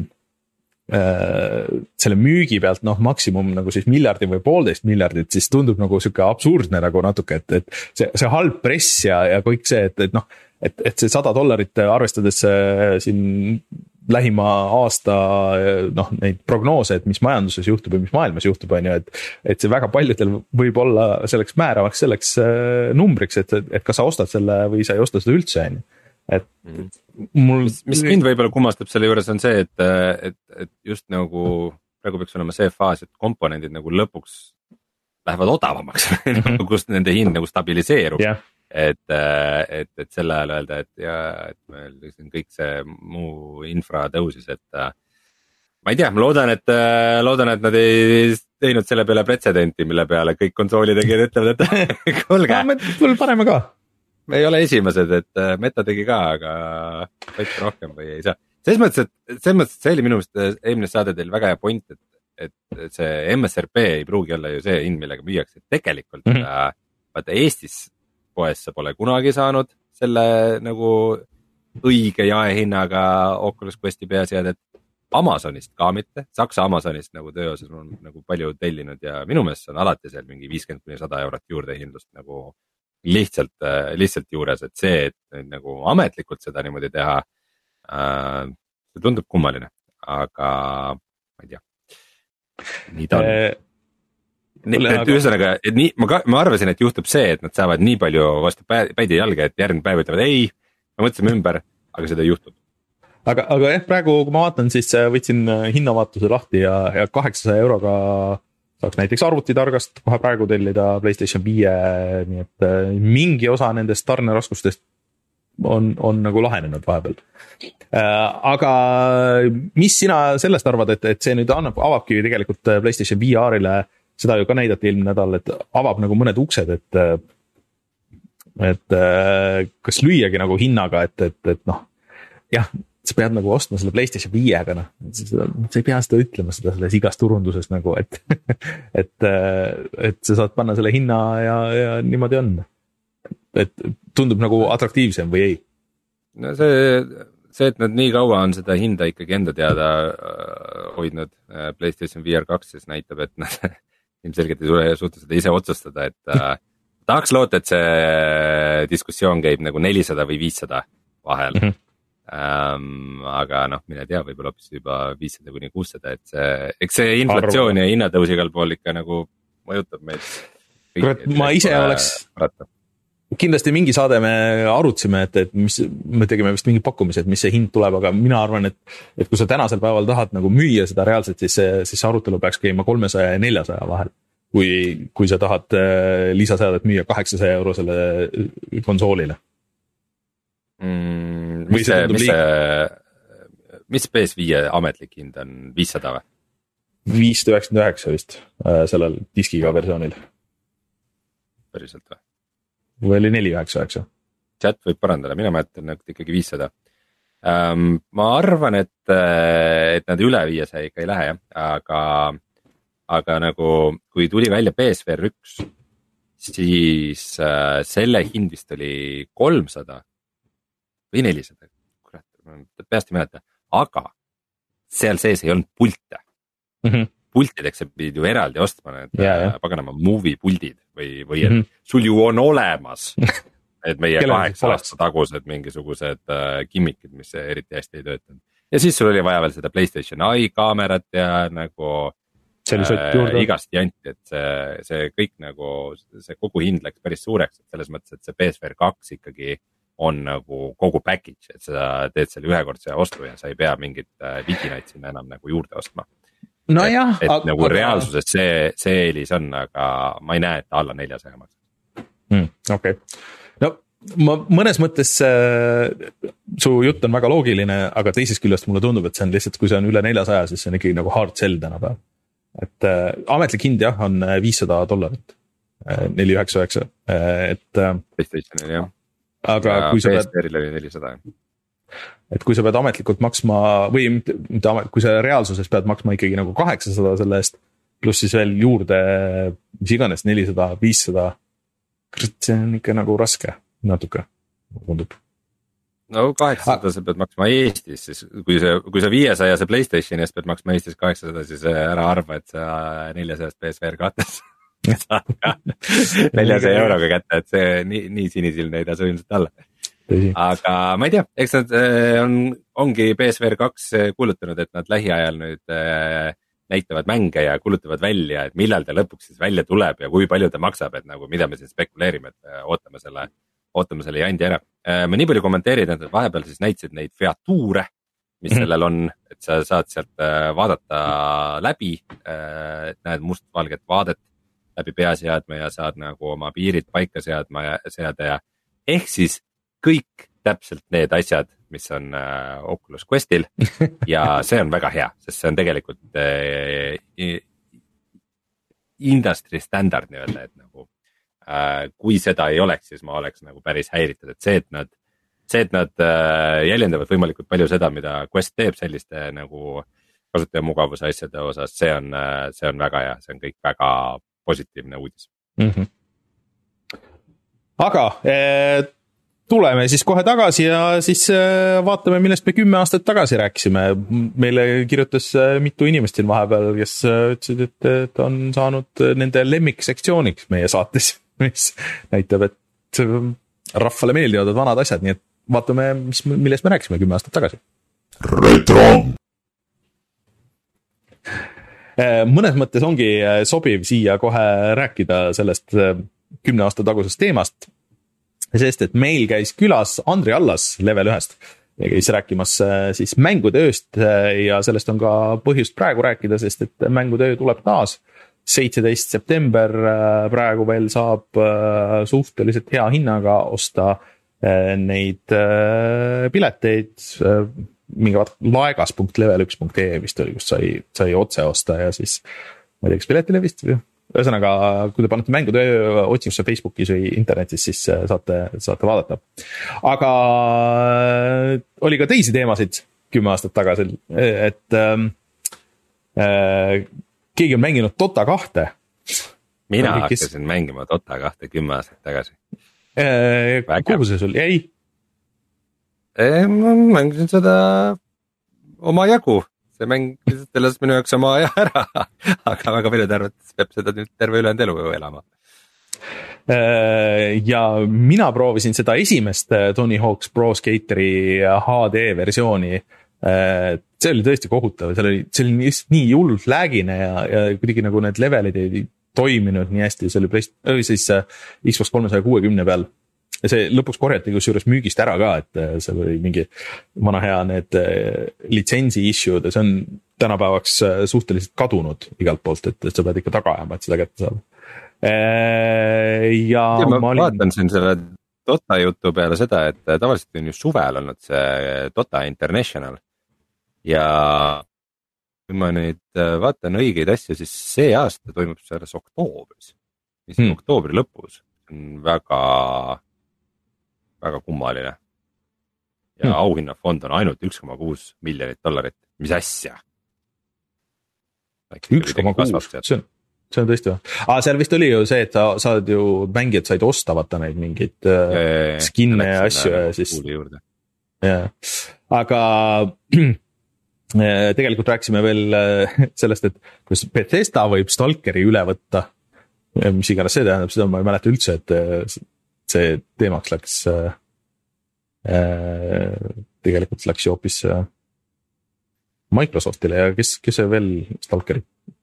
selle müügi pealt noh, maksimum nagu siis miljardi või poolteist miljardit, siis tundub nagu siuke absurdne nagu natuke, et, et see, see halb press ja, ja kõik see, et, et noh, et, et see sada dollarit arvestades siin lähima aasta noh, neid prognoose, et mis majanduses juhtub ja mis maailmas juhtub, on ju, et, et see väga paljudel võib olla selleks määravaks selleks numbriks, et, et kas sa ostad selle või sa ei osta seda üldse, on ju. Et mul... mis, mis mind võib-olla kummastab selle juures on see, et, et, et just nagu praegu peaks olema see faas, et komponendid nagu lõpuks lähevad odavamaks mm-hmm. kus nende hind nagu stabiliseerub yeah. et, et, et selle ajal öelda, et ja, et meil kõik see muu infra tõusis, et ma ei tea, ma loodan, et loodan, et nad ei teinud selle peale pretsedenti, mille peale kõik konsoolitegijad ütlevad, et kuulge no, paneme ka me ei ole esimesed, et Meta tegi ka, aga võite rohkem või ei saa. Selles mõttes, et, selles mõttes, et see oli minu meelest eelmine saade teil väga hea point, et, et see M S R P ei pruugi olla ju see hind, millega müüakse. Tegelikult mm -hmm. vaata Eestis poes sa pole kunagi saanud selle nagu õige jaehinnaga Oculus Questi peaseadet. Amazonist ka mitte, Saksa Amazonist nagu tööoses on nagu palju tellinud ja minu meelest on alati seal mingi viiskümmend kuni sada eurot juurdehindlust nagu lihtsalt, lihtsalt juures, et see, et nagu ametlikult seda niimoodi teha, see tundub kummaline, aga ma ei tea, nii ta on. Nii, et ühesõnaga, et nii, ma, ka, ma arvasin, et juhtub see, et nad saavad nii palju vastu päid ja jalga, et järgmine päev ütlevad ei, me mõtlesime ümber, aga seda ei juhtub. Aga, aga jah, praegu kui ma vaatan, siis võtsin hinnavaatuse lahti ja, ja kaheksasaja euroga saaks näiteks arvutitargast kohe praegu tellida PlayStation viie, nii et mingi osa nendest tarneraskustest on, on nagu lahenenud vahepeal. Aga mis sina sellest arvad, et, et see nüüd annab, avabki tegelikult PlayStation V R-ile, seda ju ka näidati eelmine nädal, et avab nagu mõned uksed, et, et kas lüüagi nagu hinnaga, et, et, et noh, jah, sa pead nagu ostma selle PlayStation viiega, noh, sa ei pea seda ütlema seda selles igas turunduses nagu, et, et, et sa saad panna selle hinna ja, ja niimoodi on. Et tundub nagu atraktiivsem või ei? No see, see, et nad nii kaua on seda hinda ikkagi enda teada hoidnud PlayStation V R kaks, siis näitab, et nad ilmselgelt ei suutu seda ise otsustada, et tahaks loota, et see diskussioon käib nagu nelisada või viissada vahel. Mm-hmm. Um, aga noh, mine tea, võib-olla hoopis juba viissada kuni kuussada, et see, eks see inflatsioon ja hinnatõus igal pool ikka nagu mõjutab meid. Kurat, ma ise oleks, kindlasti mingi saade me arutasime, et, et mis, me tegime vist mingi pakkumise, et mis see hind tuleb, aga mina arvan, et, et kui sa tänasel päeval tahad nagu müüa seda reaalselt, siis see, siis see arutelu peaks käima kolmesaja ja neljasaja vahel. Kui, kui sa tahad lisaseadet müüa kaheksasaja eurosele konsoolile. Mm, mis see, mis see, mis P S viie ametlik hind on, viissada või? viissada üheksakümmend üheksa vist sellel diskiga versioonil. Päriselt või? Või oli neli üheksakümmend üheksa? Chat võib parandada, mina mäletan ikkagi viissada. Um, ma arvan, et, et nad üle viiesaja ikka ei lähe, jah, aga, aga nagu kui tuli välja P S V R üks, siis uh, selle hind vist oli kolmsada või nelisada, kurat, peast ei mäleta, aga seal sees ei olnud pulte. Mm-hmm. Pultideks sa pidid ju eraldi ostma need yeah, paganama movie puldid või, või et mm-hmm. sul ju on olemas et meie kaheksa aasta tagused mingisugused uh, gimmikid, mis eriti hästi ei töötanud. Ja siis sul oli vaja veel seda PlayStation Eye kaamerat ja nagu äh, igast janti, et see, see kõik nagu, see kogu hind läks päris suureks, et selles mõttes, et see P S V R kaks ikkagi on nagu kogu package, et sa teed selle ühekordse ostu ja sa ei pea mingit uh, vidinaid sinna enam nagu juurde ostma. No et, jah, et aga, nagu reaalsuses see, see eelis on, aga ma ei näe, et alla neljasaja maksab. Mm, okei. Okay. No ma mõnes mõttes äh, su jutt on väga loogiline, aga teisest küljest mulle tundub, et see on lihtsalt, kui see on üle neljasaja, siis see on ikkagi nagu hard sell tänapäeval. Et äh, ametlik hind jah, on viissada dollarit, äh, neli üheksakümmend üheksa, äh, et äh, PlayStationil jah. Aga ja kui sa pead... P S V R-il oli nelisada. Et kui sa pead ametlikult maksma või mitte, mitte amet, kui sa reaalsuses pead maksma ikkagi nagu kaheksasada selle eest, pluss siis veel juurde mis iganes nelisada, viissada, see on ikka nagu raske natuke, tundub. No kaheksasada sa pead maksma Eestis, siis kui see, kui sa viiesaja see PlayStationi eest pead maksma Eestis kaheksasada, siis ära arva, et sa neljasajast P S V R kattes neljasaja euroga kätte, et see nii, nii sinisilne ei tasu ilmselt alla. Aga ma ei tea, eks nad on, ongi P S V R kaks kuulutanud, et nad lähiajal nüüd näitavad mänge ja kuulutavad välja, et millal ta lõpuks siis välja tuleb ja kui palju ta maksab, et nagu mida me siin spekuleerime, et ootame selle, ootame selle jandi ära. Ma nii palju kommenteerid, et vahepeal siis näitasid neid featuure, mis mm-hmm. sellel on, et sa saad sealt vaadata läbi, et näed mustvalget vaadet läbi peaseadme ja saad nagu oma piirid paika seadma ja seada ja ehk siis kõik täpselt need asjad, mis on äh, Oculus Questil ja see on väga hea, sest see on tegelikult äh, industry standard nii-öelda, et nagu äh, kui seda ei oleks, siis ma oleks nagu päris häiritud, et see, et nad, see, et nad äh, jäljendavad võimalikult palju seda, mida Quest teeb selliste nagu kasutajamugavuse asjade osas, see on, äh, see on väga hea, see on kõik väga positiivne uudis. Mm-hmm. Aga äh... tuleme siis kohe tagasi ja siis vaatame, millest me kümme aastat tagasi rääkisime. Meile kirjutas mitu inimest siin vahepeal, kes ütlesid, et, et on saanud nende lemmiksektsiooniks meie saates, mis näitab, et rahvale meeldivad vanad asjad, nii et vaatame, mis, millest me rääkisime kümme aastat tagasi. Retro! Mõnes mõttes ongi sobiv siia kohe rääkida sellest kümne aasta tagusest teemast, sest et meil käis külas Andri Allas level ühest ja käis rääkimas siis mängutööst ja sellest on ka põhjust praegu rääkida, sest et mängutöö tuleb taas. seitseteist september praegu veel saab suhteliselt hea hinnaga osta neid pileteid, mingi vaat laegas punkt level üks punkt ee vist oli, kus sai, sai otse osta ja siis ma ei tea, kas piletile vist või? Ühesõnaga, kui te panete mängutöö otsingusse Facebookis või internetis, siis saate, saate vaadata. Aga oli ka teisi teemasid kümme aastat tagasi, et äh, keegi on mänginud Dota kahte. Mina hakkasin kes... mängima Dota kahte kümme aastat tagasi. Äh, kuhu see sul jäi? Ma mängisin seda oma jagu. See mäng teles minu jaoks oma aja ära, aga väga palju tervet peab seda nüüd terve ülejäänud elu elama. Ja mina proovisin seda esimest Tony Hawk's Pro Skateri H D versiooni. See oli tõesti kohutav, see oli, see oli nii hullult lagine ja, ja kuidagi nagu need levelid ei toiminud nii hästi, see oli, prest, oli siis Xbox kolmesaja kuuekümne peal. ja see lõpuks korjati kusjuures müügist ära ka, et seal oli mingi vana hea need litsentsi issue'd ja see on tänapäevaks suhteliselt kadunud igalt poolt, et, et sa pead ikka taga ajama, et seda kätte saada. Ja, ja ma, ma olin... vaatan siin selle Dota jutu peale seda, et tavaliselt on ju suvel olnud see Dota International ja kui ma nüüd vaatan õigeid asju, siis see aasta toimub selles oktoobris, mis hmm. oktoobri lõpus on väga, väga kummaline ja hmm. auhinnafond on ainult üks koma kuus miljonit dollarit, mis asja? üks koma kuus, see on see on tõesti või? Aa, seal vist oli ju see, et sa saad ju, mängijad said osta vaata neid mingeid äh, skin'e ja asju ja siis. jah, aga tegelikult rääkisime veel sellest, et kus Bethesda võib Stalkeri üle võtta, mis iganes see tähendab, seda ma ei mäleta üldse, et see teemaks läks äh, tegelikult läks ju hoopis Microsoftile ja kes, kes see veel Stalkeri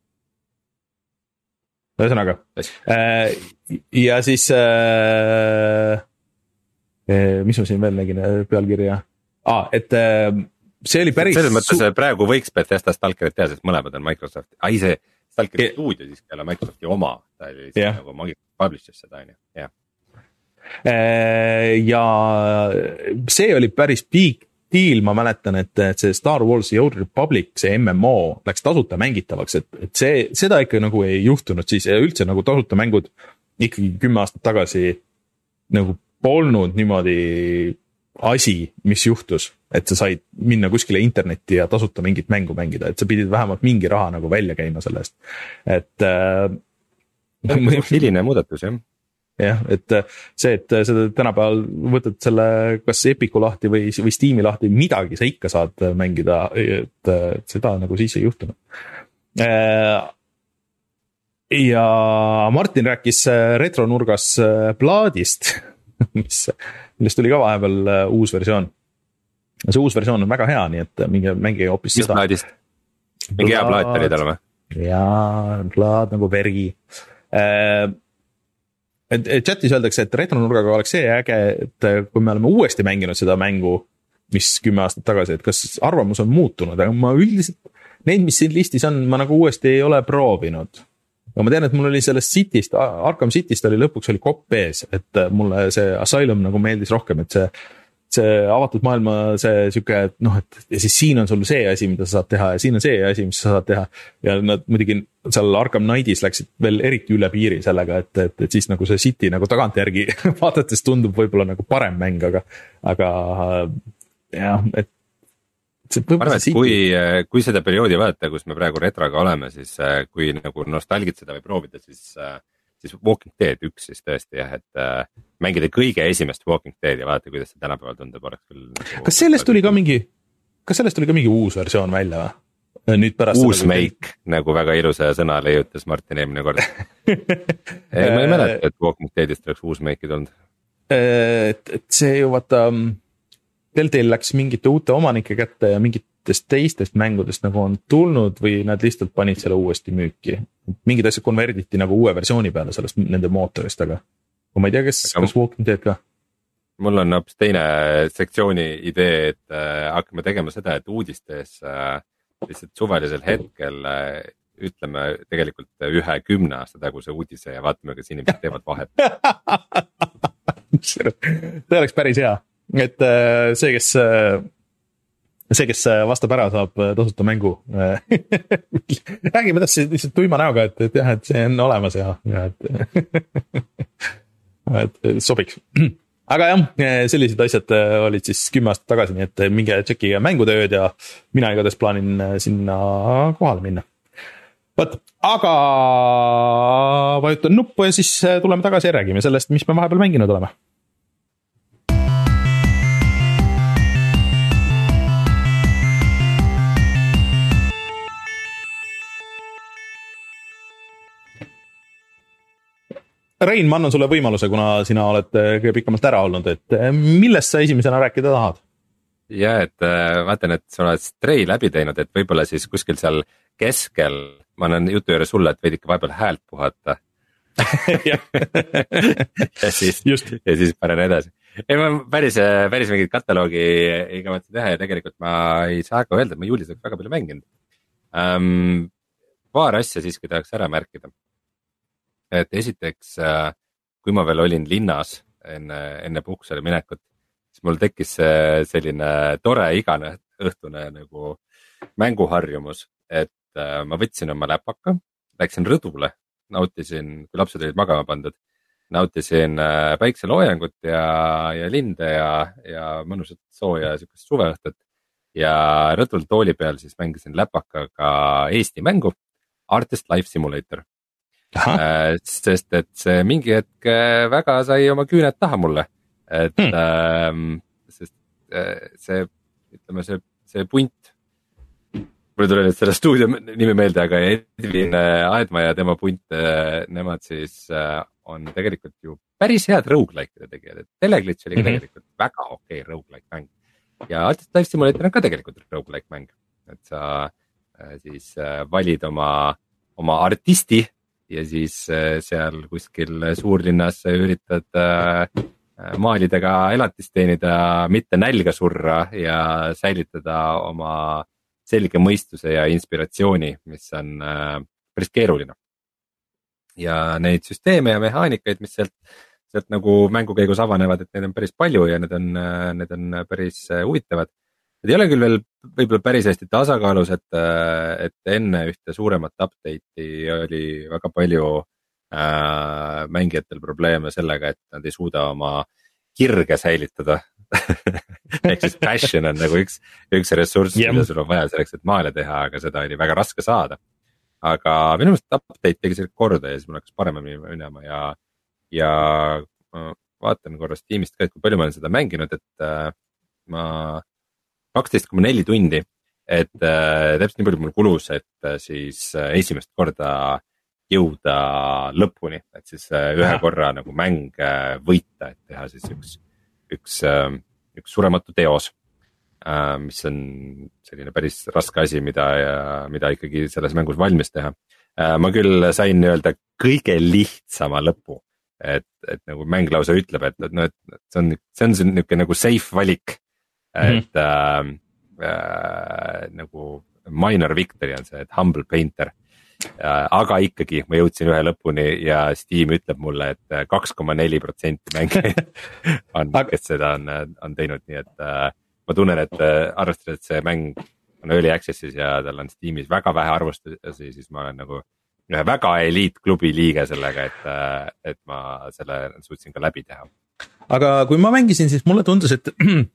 ühesõnaga äh, ja siis äh, mis ma siin veel nägin pealkirja ah, et äh, see oli päris selles mõttes su- praegu võiks Bethesda Stalkerit teha, sest mõlemad on Microsoft ai see Stalkeri yeah. stuudio siis ei ole Microsofti oma, ta oli yeah. nagu Microsoft publish'is seda on ju yeah. äh, ja see oli päris big deal, ma mäletan, et, et see Star Wars The Old Republic, see M M O läks tasuta mängitavaks, et, et see, seda ikka nagu ei juhtunud siis ja üldse nagu tasuta mängud ikkagi kümme aastat tagasi nagu polnud niimoodi asi, mis juhtus, et sa said minna kuskile internetti ja tasuta mingit mängu mängida, et sa pidid vähemalt mingi raha nagu välja käima selle eest, et äh, hiline muudatus jah jah, et see, et seda tänapäeval võtad selle kas Epiku lahti või, või Steam'i lahti, midagi sa ikka saad mängida, et, et seda nagu siis ei juhtunud. Ja Martin rääkis retronurgas Plaadist, mis, millest tuli ka vahepeal uus versioon. See uus versioon on väga hea, nii et mingi mängi hoopis mis seda. Mis Plaadist? Mingi hea plaat oli tal või? Jaa, plaat nagu veri. Et chatis öeldakse, et retronurgaga oleks see äge, et kui me oleme uuesti mänginud seda mängu, mis kümme aastat tagasi, et kas arvamus on muutunud, aga ma üldiselt neid, mis siin listis on, ma nagu uuesti ei ole proovinud. Aga ma tean, et mul oli sellest Cityst, Arkham Cityst oli lõpuks oli kopp ees, et mulle see Asylum nagu meeldis rohkem, et see see avatud maailma see siuke, et noh, et ja siis siin on sul see asi, mida sa saad teha ja siin on see asi, mis sa saad teha ja nad muidugi seal Arkham Knightis läksid veel eriti üle piiri sellega, et, et, et siis nagu see City nagu tagantjärgi vaadates tundub võib-olla nagu parem mäng, aga, aga jah, et see ma arvan, et kui, kui seda perioodi vaadata, kus me praegu retroga oleme, siis kui nagu nostalgit seda või proovida, siis siis Walking Dead üks siis tõesti jah, et äh, mängida kõige esimest Walking Dead ja vaadata, kuidas see tänapäeval tundub, oleks küll nagu kas sellest tuli ka mingi, kas sellest tuli ka mingi uus versioon välja või? Nüüd pärast uus make, nagu väga ilusa sõna leiutas Martin eelmine kord ei, ma ei mäleta, et Walking Deadist oleks uus make tulnud. Et, et see ju vaata Telltale läks mingite uute omanike kätte ja mingitest teistest mängudest nagu on tulnud või nad lihtsalt panid selle uuesti müüki. Mingid asjad konverditi nagu uue versiooni peale sellest nende mootorist, aga ma ei tea, kes, kas Walking Dead ka. Mul on hoopis teine sektsiooni idee, et äh, hakkame tegema seda, et uudistes äh, lihtsalt suvalisel hetkel äh, ütleme tegelikult ühe kümne aasta taguse uudise ja vaatame, kas inimesed teevad vahet. See oleks päris hea. Et see, kes, see, kes vastab ära, saab tasuta mängu. Räägime edasi lihtsalt tuima näoga, et, et jah, et see on olemas ja, ja et, et sobiks. Aga jah, sellised asjad olid siis kümme aastat tagasi, nii et minge tšekkiga mängutööd ja mina igatahes plaanin sinna kohale minna. Võt, aga vajutan nuppu ja siis tuleme tagasi ja räägime sellest, mis me vahepeal mänginud oleme. Rein, ma annan sulle võimaluse, kuna sina oled kõige pikemalt ära olnud, et millest sa esimesena rääkida tahad? Ja, et vaatan, et sa oled Stray läbi teinud, et võib-olla siis kuskil seal keskel, ma annan jutu juurde sulle, et võid ikka vahepeal häält puhata. ja siis, ja siis panen edasi. ei ma päris, päris mingit kataloogi ei kavatse teha ja tegelikult ma ei saa ka öelda, et ma juulis oleks väga palju mänginud um,. paar asja siiski tahaks ära märkida. et esiteks, kui ma veel olin linnas enne, enne puhkusele minekut, siis mul tekkis selline tore igane õhtune nagu mänguharjumus, et ma võtsin oma läpaka, läksin rõdule, nautisin, kui lapsed olid magama pandud, nautisin päikseloojangut ja, ja linde ja, ja mõnusat sooja sihukest suveõhtut. ja rõdul tooli peal siis mängisin läpakaga Eesti mängu Artist Life Simulator. Äh, sest et see mingi hetk väga sai oma küüned taha mulle, et hmm. äh, sest äh, see, ütleme see, see punt, mul tuli nüüd selle stuudio nimi meelde, aga Edvin Aedma ja tema punt, nemad siis on tegelikult ju päris head roguelike'ide tegijad, et Teleglitch oli mm -hmm. tegelikult väga okei okay roguelike mäng. Ja Artist Life Simulator on ka tegelikult roguelike mäng, et sa siis valid oma, oma artisti ja siis seal kuskil suurlinnas üritad maalidega elatist teenida, mitte nälga surra ja säilitada oma selge mõistuse ja inspiratsiooni, mis on äh, päris keeruline. ja neid süsteeme ja mehaanikaid, mis sealt, sealt nagu mängu käigus avanevad, et neid on päris palju ja need on, need on päris huvitavad. Need ei ole küll veel võib-olla päris hästi tasakaalus, et, et enne ühte suuremat update'i oli väga palju äh, mängijatel probleeme sellega, et nad ei suuda oma kirge säilitada ehk siis passion on nagu üks, üks ressurss, yeah. mida sul on vaja selleks, et maale teha, aga seda oli väga raske saada. Aga minu meelest update tegi selle korda ja siis mul hakkas paremini minema ja, ja ma vaatan korra Steamist ka, et kui palju ma olen seda mänginud, et äh, ma kaksteist koma neli tundi, et äh, täpselt nii palju mul kulus, et äh, siis äh, esimest korda jõuda lõpuni, et siis äh, ühe korra nagu mäng äh, võita, et teha siis üks, üks, äh, üks surematu teos, äh, mis on selline päris raske asi, mida, mida ikkagi selles mängus valmis teha. Äh, ma küll sain nii-öelda kõige lihtsama lõpu, et, et nagu mäng lausa ütleb, et, et, no, et see on, see on niisugune nagu safe valik, et mm-hmm. äh, äh, nagu minor victory on see, et humble painter. Aga ikkagi ma jõudsin ühe lõpuni ja Steam ütleb mulle, et kaks koma neli protsenti mänge on, kes seda on, on teinud, nii et äh, ma tunnen, et äh, arvestades, et see mäng on early access'is ja tal on Steamis väga vähe arvustusi, siis ma olen nagu ühe väga eliitklubi liige sellega, et, äh, et ma selle suutsin ka läbi teha. Aga kui ma mängisin, siis mulle tundus, et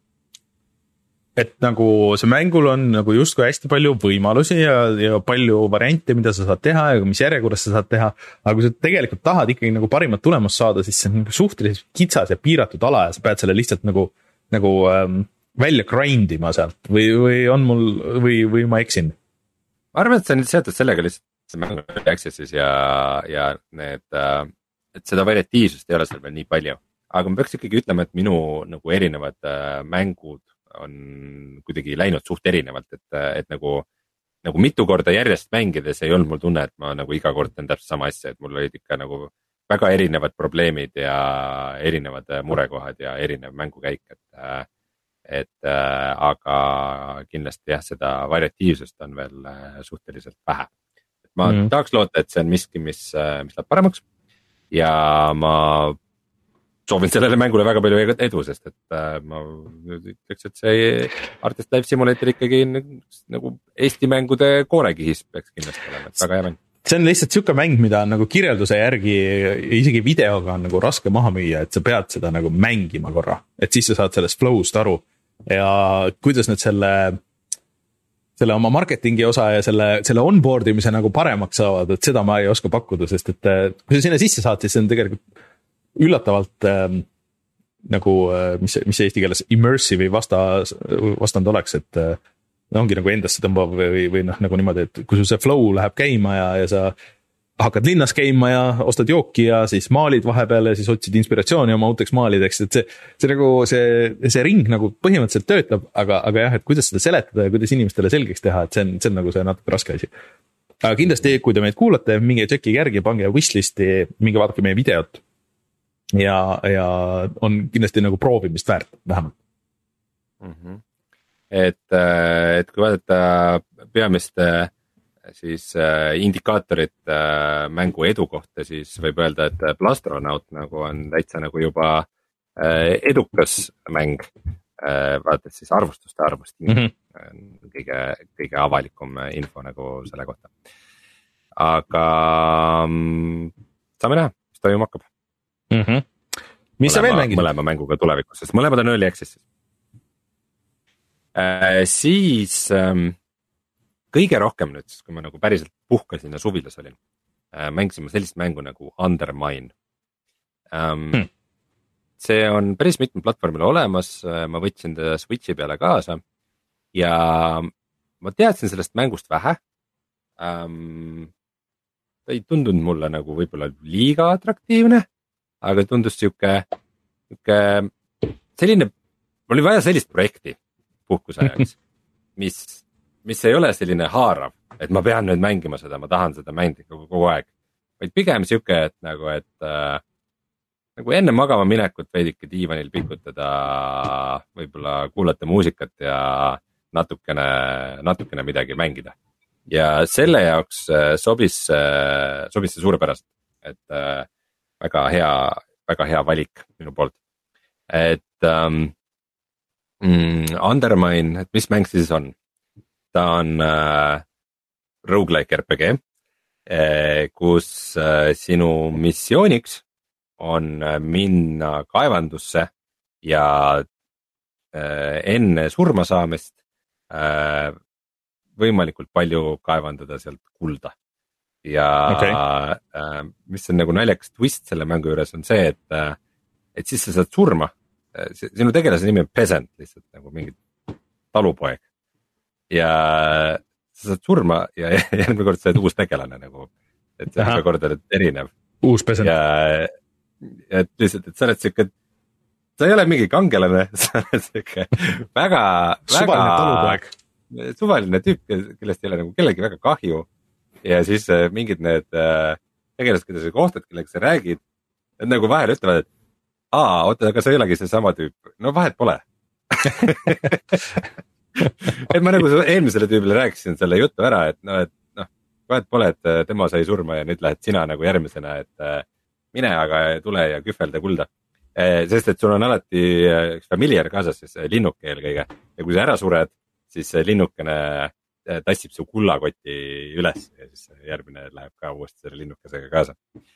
et nagu see mängul on nagu justkui hästi palju võimalusi ja, ja palju variante, mida sa saad teha ja mis järjekorras sa saad teha. Aga kui sa tegelikult tahad ikkagi nagu parimat tulemust saada, siis see on nagu suhteliselt kitsas ja piiratud ala ja sa pead selle lihtsalt nagu, nagu ähm, välja grindima sealt või, või on mul või, või ma eksin? Ma arvan, et see on seotud sellega lihtsalt, see mäng on access'is ja, ja need, et seda variatiivsust ei ole seal veel nii palju. Aga ma peaks ikkagi ütlema, et minu nagu erinevad mängud on kuidagi läinud suht erinevalt, et, et nagu, nagu mitu korda järjest mängides ei olnud mul tunne, et ma nagu iga kord teen täpselt sama asja, et mul olid ikka nagu väga erinevad probleemid ja erinevad murekohad ja erinev mängukäik, et, et aga kindlasti jah, seda variatiivsust on veel suhteliselt vähe. Ma mm. tahaks loota, et see on miski, mis, mis läheb paremaks ja ma soovin sellele mängule väga palju edu, sest et äh, ma ütleks, et see Artist Life Simulator ikkagi nagu Eesti mängude koonekihis peaks kindlasti olema, et väga hea mäng. See on lihtsalt siuke mäng, mida on nagu kirjelduse järgi isegi videoga on nagu raske maha müüa, et sa pead seda nagu mängima korra, et siis sa saad sellest flow'st aru ja kuidas nüüd selle, selle oma marketingi osa ja selle, selle onboard imise nagu paremaks saavad, et seda ma ei oska pakkuda, sest et kui sa sinna sisse saad, siis see on tegelikult üllatavalt ähm, nagu, mis, mis eesti keeles immersive või vasta, vastand oleks, et äh, ongi nagu endasse tõmbav või, või noh, nagu niimoodi, et kui sul see flow läheb käima ja, ja sa hakkad linnas käima ja ostad jooki ja siis maalid vahepeal ja siis otsid inspiratsiooni oma uuteks maalideks, et see, see nagu see, see ring nagu põhimõtteliselt töötab, aga, aga jah, et kuidas seda seletada ja kuidas inimestele selgeks teha, et see on, see on nagu see natuke raske asi. aga kindlasti, kui te meid kuulate, minge tšekkige järgi, pange wishlist'i, minge vaadake meie videot. Ja, ja on kindlasti nagu proovimist väärt, vähemalt. Mm-hmm. Et, et kui vaadata peamist siis indikaatorit mängu edu kohta, siis võib öelda, et Plastronaut nagu on täitsa nagu juba edukas mäng. Vaadates siis arvustuste arvust mm-hmm. kõige, kõige avalikum info nagu selle kohta. Aga saame näha, mis toimuma hakkab. Mm-hmm. Mis sa veel mängid? Mõlema mänguga tulevikus, sest mõlemad on early access'is. Äh, siis ähm, kõige rohkem nüüd, kui ma nagu päriselt puhkasin ja suvilas olin, äh, mängisime sellist mängu nagu Undermine. Ähm, hmm. See on päris mitmel platvormil olemas, ma võtsin teda Switchi peale kaasa ja ma teadsin sellest mängust vähe. Ähm, ta ei tundunud mulle nagu võib-olla liiga atraktiivne, aga tundus siuke, siuke selline, mul oli vaja sellist projekti puhkuse ajaks, mis, mis ei ole selline haarav, et ma pean nüüd mängima seda, ma tahan seda mängida kogu, kogu aeg, vaid pigem siuke, et nagu, et äh, nagu enne magama minekut veidike diivanil pikutada, võib-olla kuulata muusikat ja natukene, natukene midagi mängida. Ja selle jaoks sobis, sobis see suurepäraselt, et äh, väga hea, väga hea valik minu poolt. Et um, Undermine, et mis mäng siis on? Ta on uh, roguelike R P G, eh, kus uh, sinu missiooniks on minna kaevandusse ja uh, enne surma saamist uh, võimalikult palju kaevandada sealt kulda. Ja okay. äh, mis on nagu naljakas twist selle mängu juures on see, et, äh, et siis sa saad surma. Sinu tegelase nimi on Peasant, lihtsalt nagu mingi talupoeg. Ja sa saad surma ja järgmine kord sa oled uus tegelane nagu, et see iga kord oled erinev. Uus Peasant. Ja, ja lihtsalt, et sa oled siuke, sa ei ole mingi kangelane, sa oled siuke väga, suvaline väga talupoeg. Suvaline tüüp, kellest ei ole nagu kellegi väga kahju. Ja siis äh, mingid need äh, tegelased, keda sa kohtad, kellega sa räägid, need nagu vahel ütlevad, et aa, oota, aga sa ei olegi see sama tüüp. No vahet pole. Et ma nagu eelmisele tüübile rääkisin selle jutu ära, et no, et noh, vahet pole, et tema sai surma ja nüüd lähed sina nagu järgmisena, et äh, mine aga tule ja kühvelda kulda. Äh, sest et sul on alati üks familiar kaasas, siis linnuke eelkõige. Ja kui sa ära sured, siis linnukene tassib su kullakoti üles ja siis järgmine läheb ka uuesti selle linnukesega kaasa.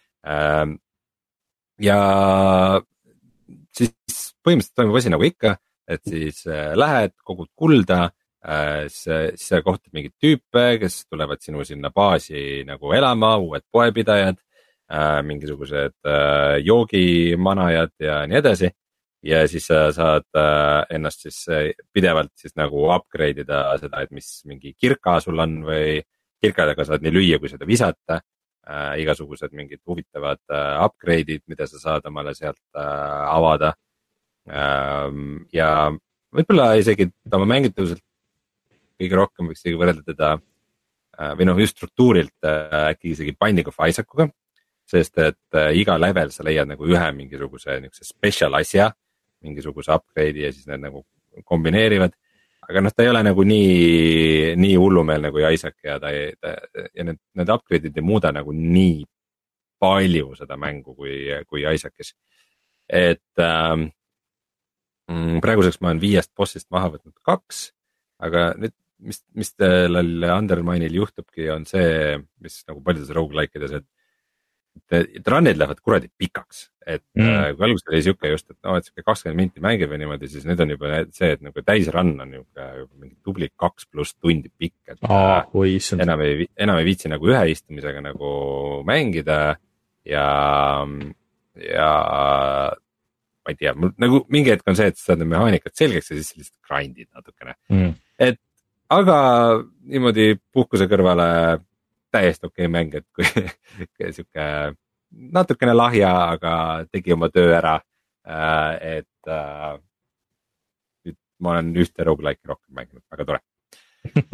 Ja siis põhimõtteliselt toimub asi nagu ikka, et siis lähed, kogud kulda, siis sa kohtad mingid tüüpe, kes tulevad sinu sinna baasi nagu elama, uued poepidajad, mingisugused joogimanajad ja nii edasi. Ja siis sa saad ennast siis pidevalt siis nagu upgrade ida seda, et mis mingi kirka sul on või kirkadega saad nii lüüa, kui seda visata. Äh, igasugused mingid huvitavad äh, upgrade'id, mida sa saad omale sealt äh, avada. Ähm, ja võib-olla isegi oma mängitavuselt kõige rohkem võiks isegi võrrelda teda äh, või noh, just struktuurilt äh, äkki isegi Binding of Isaacuga. Sest et äh, iga level sa leiad nagu ühe mingisuguse special asja, mingisuguse upgrade'i ja siis need nagu kombineerivad. Aga noh, ta ei ole nagu nii, nii hullumeelne kui Isaac ja ta ei, ta, ja need, need upgrade'id ei muuda nagu nii palju seda mängu kui, kui Isaac'is. Et ähm, praeguseks ma olen viiest bossist maha võtnud kaks, aga nüüd, mis, mis sellel Undermine'il juhtubki, on see, mis nagu paljudes roguelike'ides, et et run'id lähevad kuradi pikaks, et mm. kui alguses oli siuke just, et no, et siuke kakskümmend minti mängib või niimoodi, siis nüüd on juba see, et nagu täis run on juba, juba mingi tubli kaks pluss tundi pikk, et oh, oi, enam ei, enam ei viitsi nagu ühe istumisega nagu mängida ja, ja ma ei tea, nagu mingi hetk on see, et sa saad need mehaanikat selgeks ja siis lihtsalt grindid natukene mm. et aga niimoodi puhkuse kõrvale täiesti okei mäng, et kui siuke natukene lahja, aga tegi oma töö ära, et nüüd ma olen ühte roguelike'i rohkem mänginud, väga tore.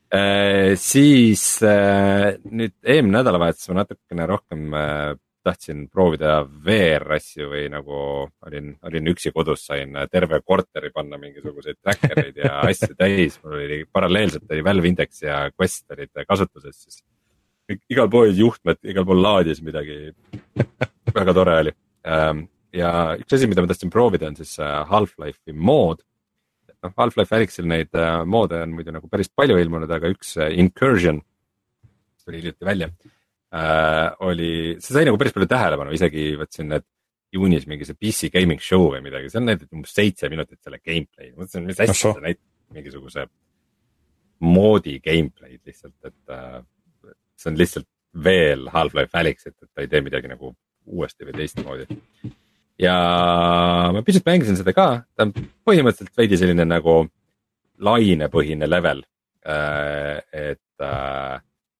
siis nüüd eelmine nädalavahetus ma natukene rohkem tahtsin proovida V R-asju või nagu olin, olin üksi kodus, sain terve korteri panna mingisuguseid tracker'id ja asju täis. Mul oli paralleelselt oli Valve Index ja Quest olid kasutuses, siis igal pool juhtmed, igal pool laadis midagi. Väga tore oli. Ja üks asi, mida ma tahtsin proovida, on siis Half-Life'i mood. No, Half-Life Alyxil neid moode on muidu nagu päris palju ilmunud, aga üks Incursion tuli hiljuti välja. Uh, oli, see sai nagu päris palju tähelepanu, isegi võtsin need juunis mingi see P C gaming show või midagi, see on näidatud umbes seitse minutit selle gameplay, mõtlesin, mis hästi see näitab mingisuguse moodi gameplay'd lihtsalt, et uh, see on lihtsalt veel Half-Life Alyx, et, et ta ei tee midagi nagu uuesti või teistmoodi. Ja ma pisut mängisin seda ka, ta on põhimõtteliselt veidi selline nagu lainepõhine level, uh, et uh,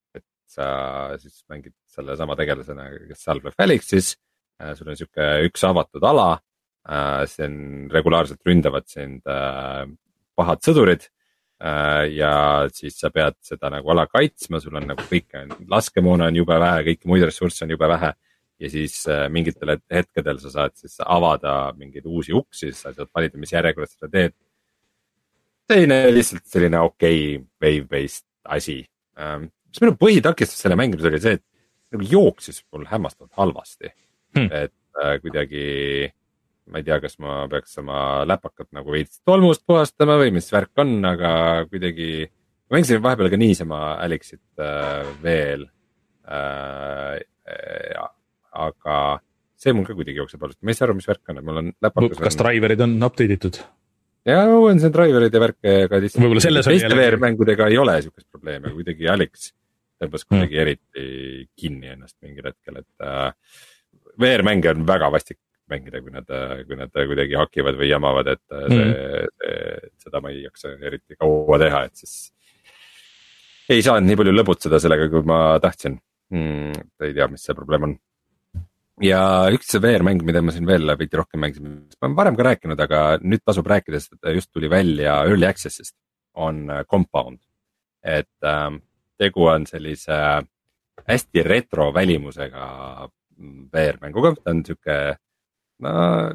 sa siis mängid selle sama tegelasena, kes Half-Life Alyxis, sul on siuke üks avatud ala, see on regulaarselt ründavad sind pahad sõdurid ja siis sa pead seda nagu ala kaitsma, sul on nagu kõik, laskemoona on jube vähe, kõiki muid ressursse on jube vähe ja siis mingitel hetkedel sa saad siis avada mingeid uusi uksi, sa saad valida, mis järjekorras seda teed. Selline lihtsalt selline okei wave-based asi. Mis minu põhitakistus selle mängimis oli see, et nagu jooksis mul hämmastavalt halvasti. Hmm. Et äh, kuidagi, ma ei tea, kas ma peaks oma läpakat nagu veits tolmust puhastama või mis värk on, aga kuidagi, ma mängisin vahepeal ka niisama Alyxit äh, veel. Äh, ja, aga see mul ka kuidagi jookseb halvasti. Ma ei saa aru, mis värk on, et mul on läpakas. Kas driverid on update itud? Ja, on see driverid ja värke ka lihtsalt. Võib-olla selles on jälle... V R-mängudega ei ole siukest probleemi, aga kuidagi Alyx tõmbas kuidagi eriti kinni ennast mingil hetkel, et äh, V R-mänge on väga vastik mängida, kui nad, kui nad kuidagi hakivad või jamavad, et see, mm. see, seda ma ei jaksa eriti kaua teha, et siis ei saanud nii palju lõbutseda sellega, kui ma tahtsin. Mm, ei tea, mis see probleem on. Ja üks V R-mäng, mida ma siin veel veidi rohkem mängisin, ma olen varem ka rääkinud, aga nüüd tasub rääkida, sest just tuli välja Early Access'ist, on Compound. Et ähm, tegu on sellise hästi retro välimusega V R-mänguga, ta on siuke, no,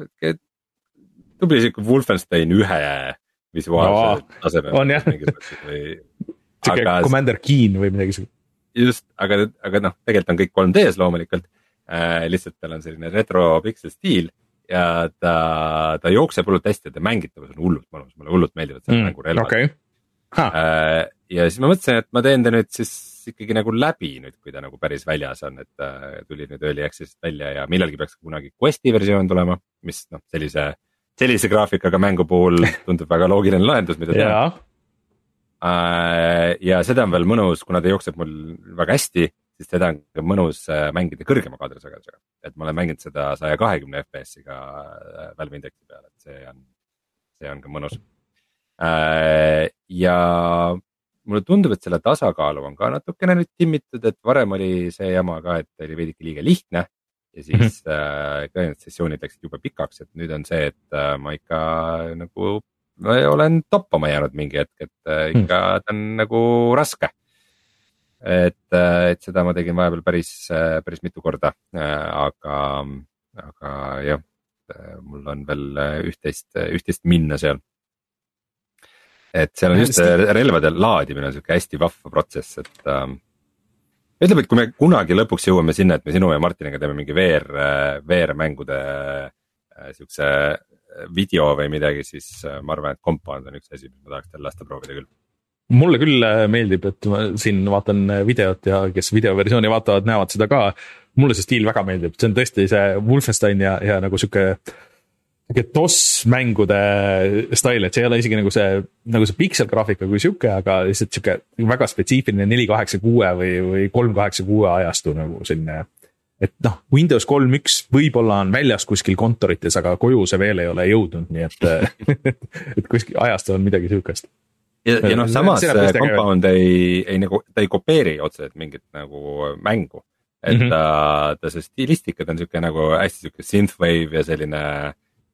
tubli siuke Wolfenstein ühe visuaalse no, taseme. On jah, siuke Commander Keen või midagi siuke. Just, aga, aga noh, tegelikult on kõik kolm D-s loomulikult, äh, lihtsalt tal on selline retro pixel stiil ja ta, ta jookseb hullult hästi ja ta mängitavus on hullult mõnus, mulle hullult meeldivad selle mm, mängu relvad. Okay. Äh, ja siis ma mõtlesin, et ma teen ta nüüd siis ikkagi nagu läbi nüüd, kui ta nagu päris väljas on, et äh, tuli nüüd Early Access'ist välja ja millalgi peaks kunagi Questi versioon tulema, mis noh, sellise, sellise graafikaga mängu puhul tundub väga loogiline lahendus, mida teha. Äh, ja seda on veel mõnus, kuna ta jookseb mul väga hästi, siis seda on ka mõnus mängida kõrgema kaadrisagedusega. Et ma olen mänginud seda sada kakskümmend F P S-iga Valve Indexi peale, et see on, see on ka mõnus. Ja mulle tundub, et selle tasakaalu on ka natukene nüüd timmitud, et varem oli see jama ka, et oli veidike liiga lihtne ja siis mm-hmm. äh, need sessioonid läksid juba pikaks, et nüüd on see, et äh, ma ikka nagu ma olen toppama jäänud mingi hetk, et äh, ikka ta on nagu raske. Et, äh, et seda ma tegin vahepeal päris, äh, päris mitu korda, äh, aga, aga jah, mul on veel üht-teist, üht-teist minna seal. Et seal on just relvade laadimine on siuke hästi vahva protsess, et ähm, ütleb, et kui me kunagi lõpuks jõuame sinna, et me sinu ja Martiniga teeme mingi V R, V R-mängude äh, siukse video või midagi, siis äh, ma arvan, et Compound on üks asi, mis ma tahaks teile lasta proovida küll. Mulle küll meeldib, et ma siin vaatan videot ja kes videoversiooni vaatavad, näevad seda ka. Mulle see stiil väga meeldib, see on tõesti see Wolfenstein ja, ja nagu siuke DOS-mängude style, et see ei ole isegi nagu see, nagu see pixel-graafika kui siuke, aga lihtsalt siuke väga spetsiifiline neli kaheksakümmend kuus või, või kolm kaheksakümmend kuus ajastu nagu selline, et noh, Windows kolm punkt üks võib-olla on väljas kuskil kontorites, aga koju see veel ei ole jõudnud, nii et, et kuskil ajastu on midagi siukest. Ja, ja noh, samas Compound ei, ei nagu, ta ei kopeeri otseselt mingit nagu mängu, et mm-hmm. ta, ta see stilistikad on siuke nagu hästi siuke synthwave ja selline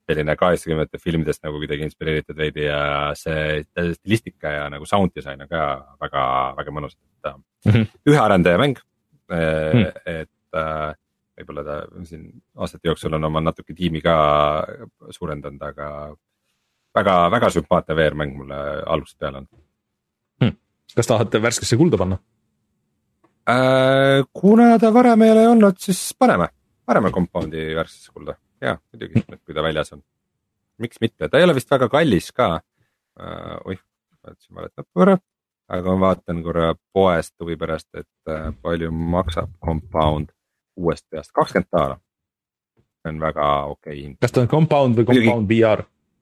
selline kaheksakümnendate filmidest nagu kuidagi inspireeritud veidi ja see stilistika ja nagu sound design on ka väga, väga mõnus. Mm -hmm. ühe arendaja mäng mm, -hmm. et äh, võib-olla ta siin aastate jooksul on oma natuke tiimi ka suurendanud, aga väga, väga sümpaatne V R-mäng mulle algusest peale on hmm.. kas tahate värskesse kulda panna äh,? kuna ta varem ei ole olnud, siis paneme, paneme Compound'i värskesse kulda. Jaa, muidugi, et kui ta väljas on. Miks mitte, ta ei ole vist väga kallis ka uh,. oih, vaatasin valet näppu korra, aga ma vaatan korra poest huvi pärast, et uh, palju maksab Compound uuest peast, kakskümmend daala. See on väga okei okay hind. kas ta on Compound või Compound muidugi, V R?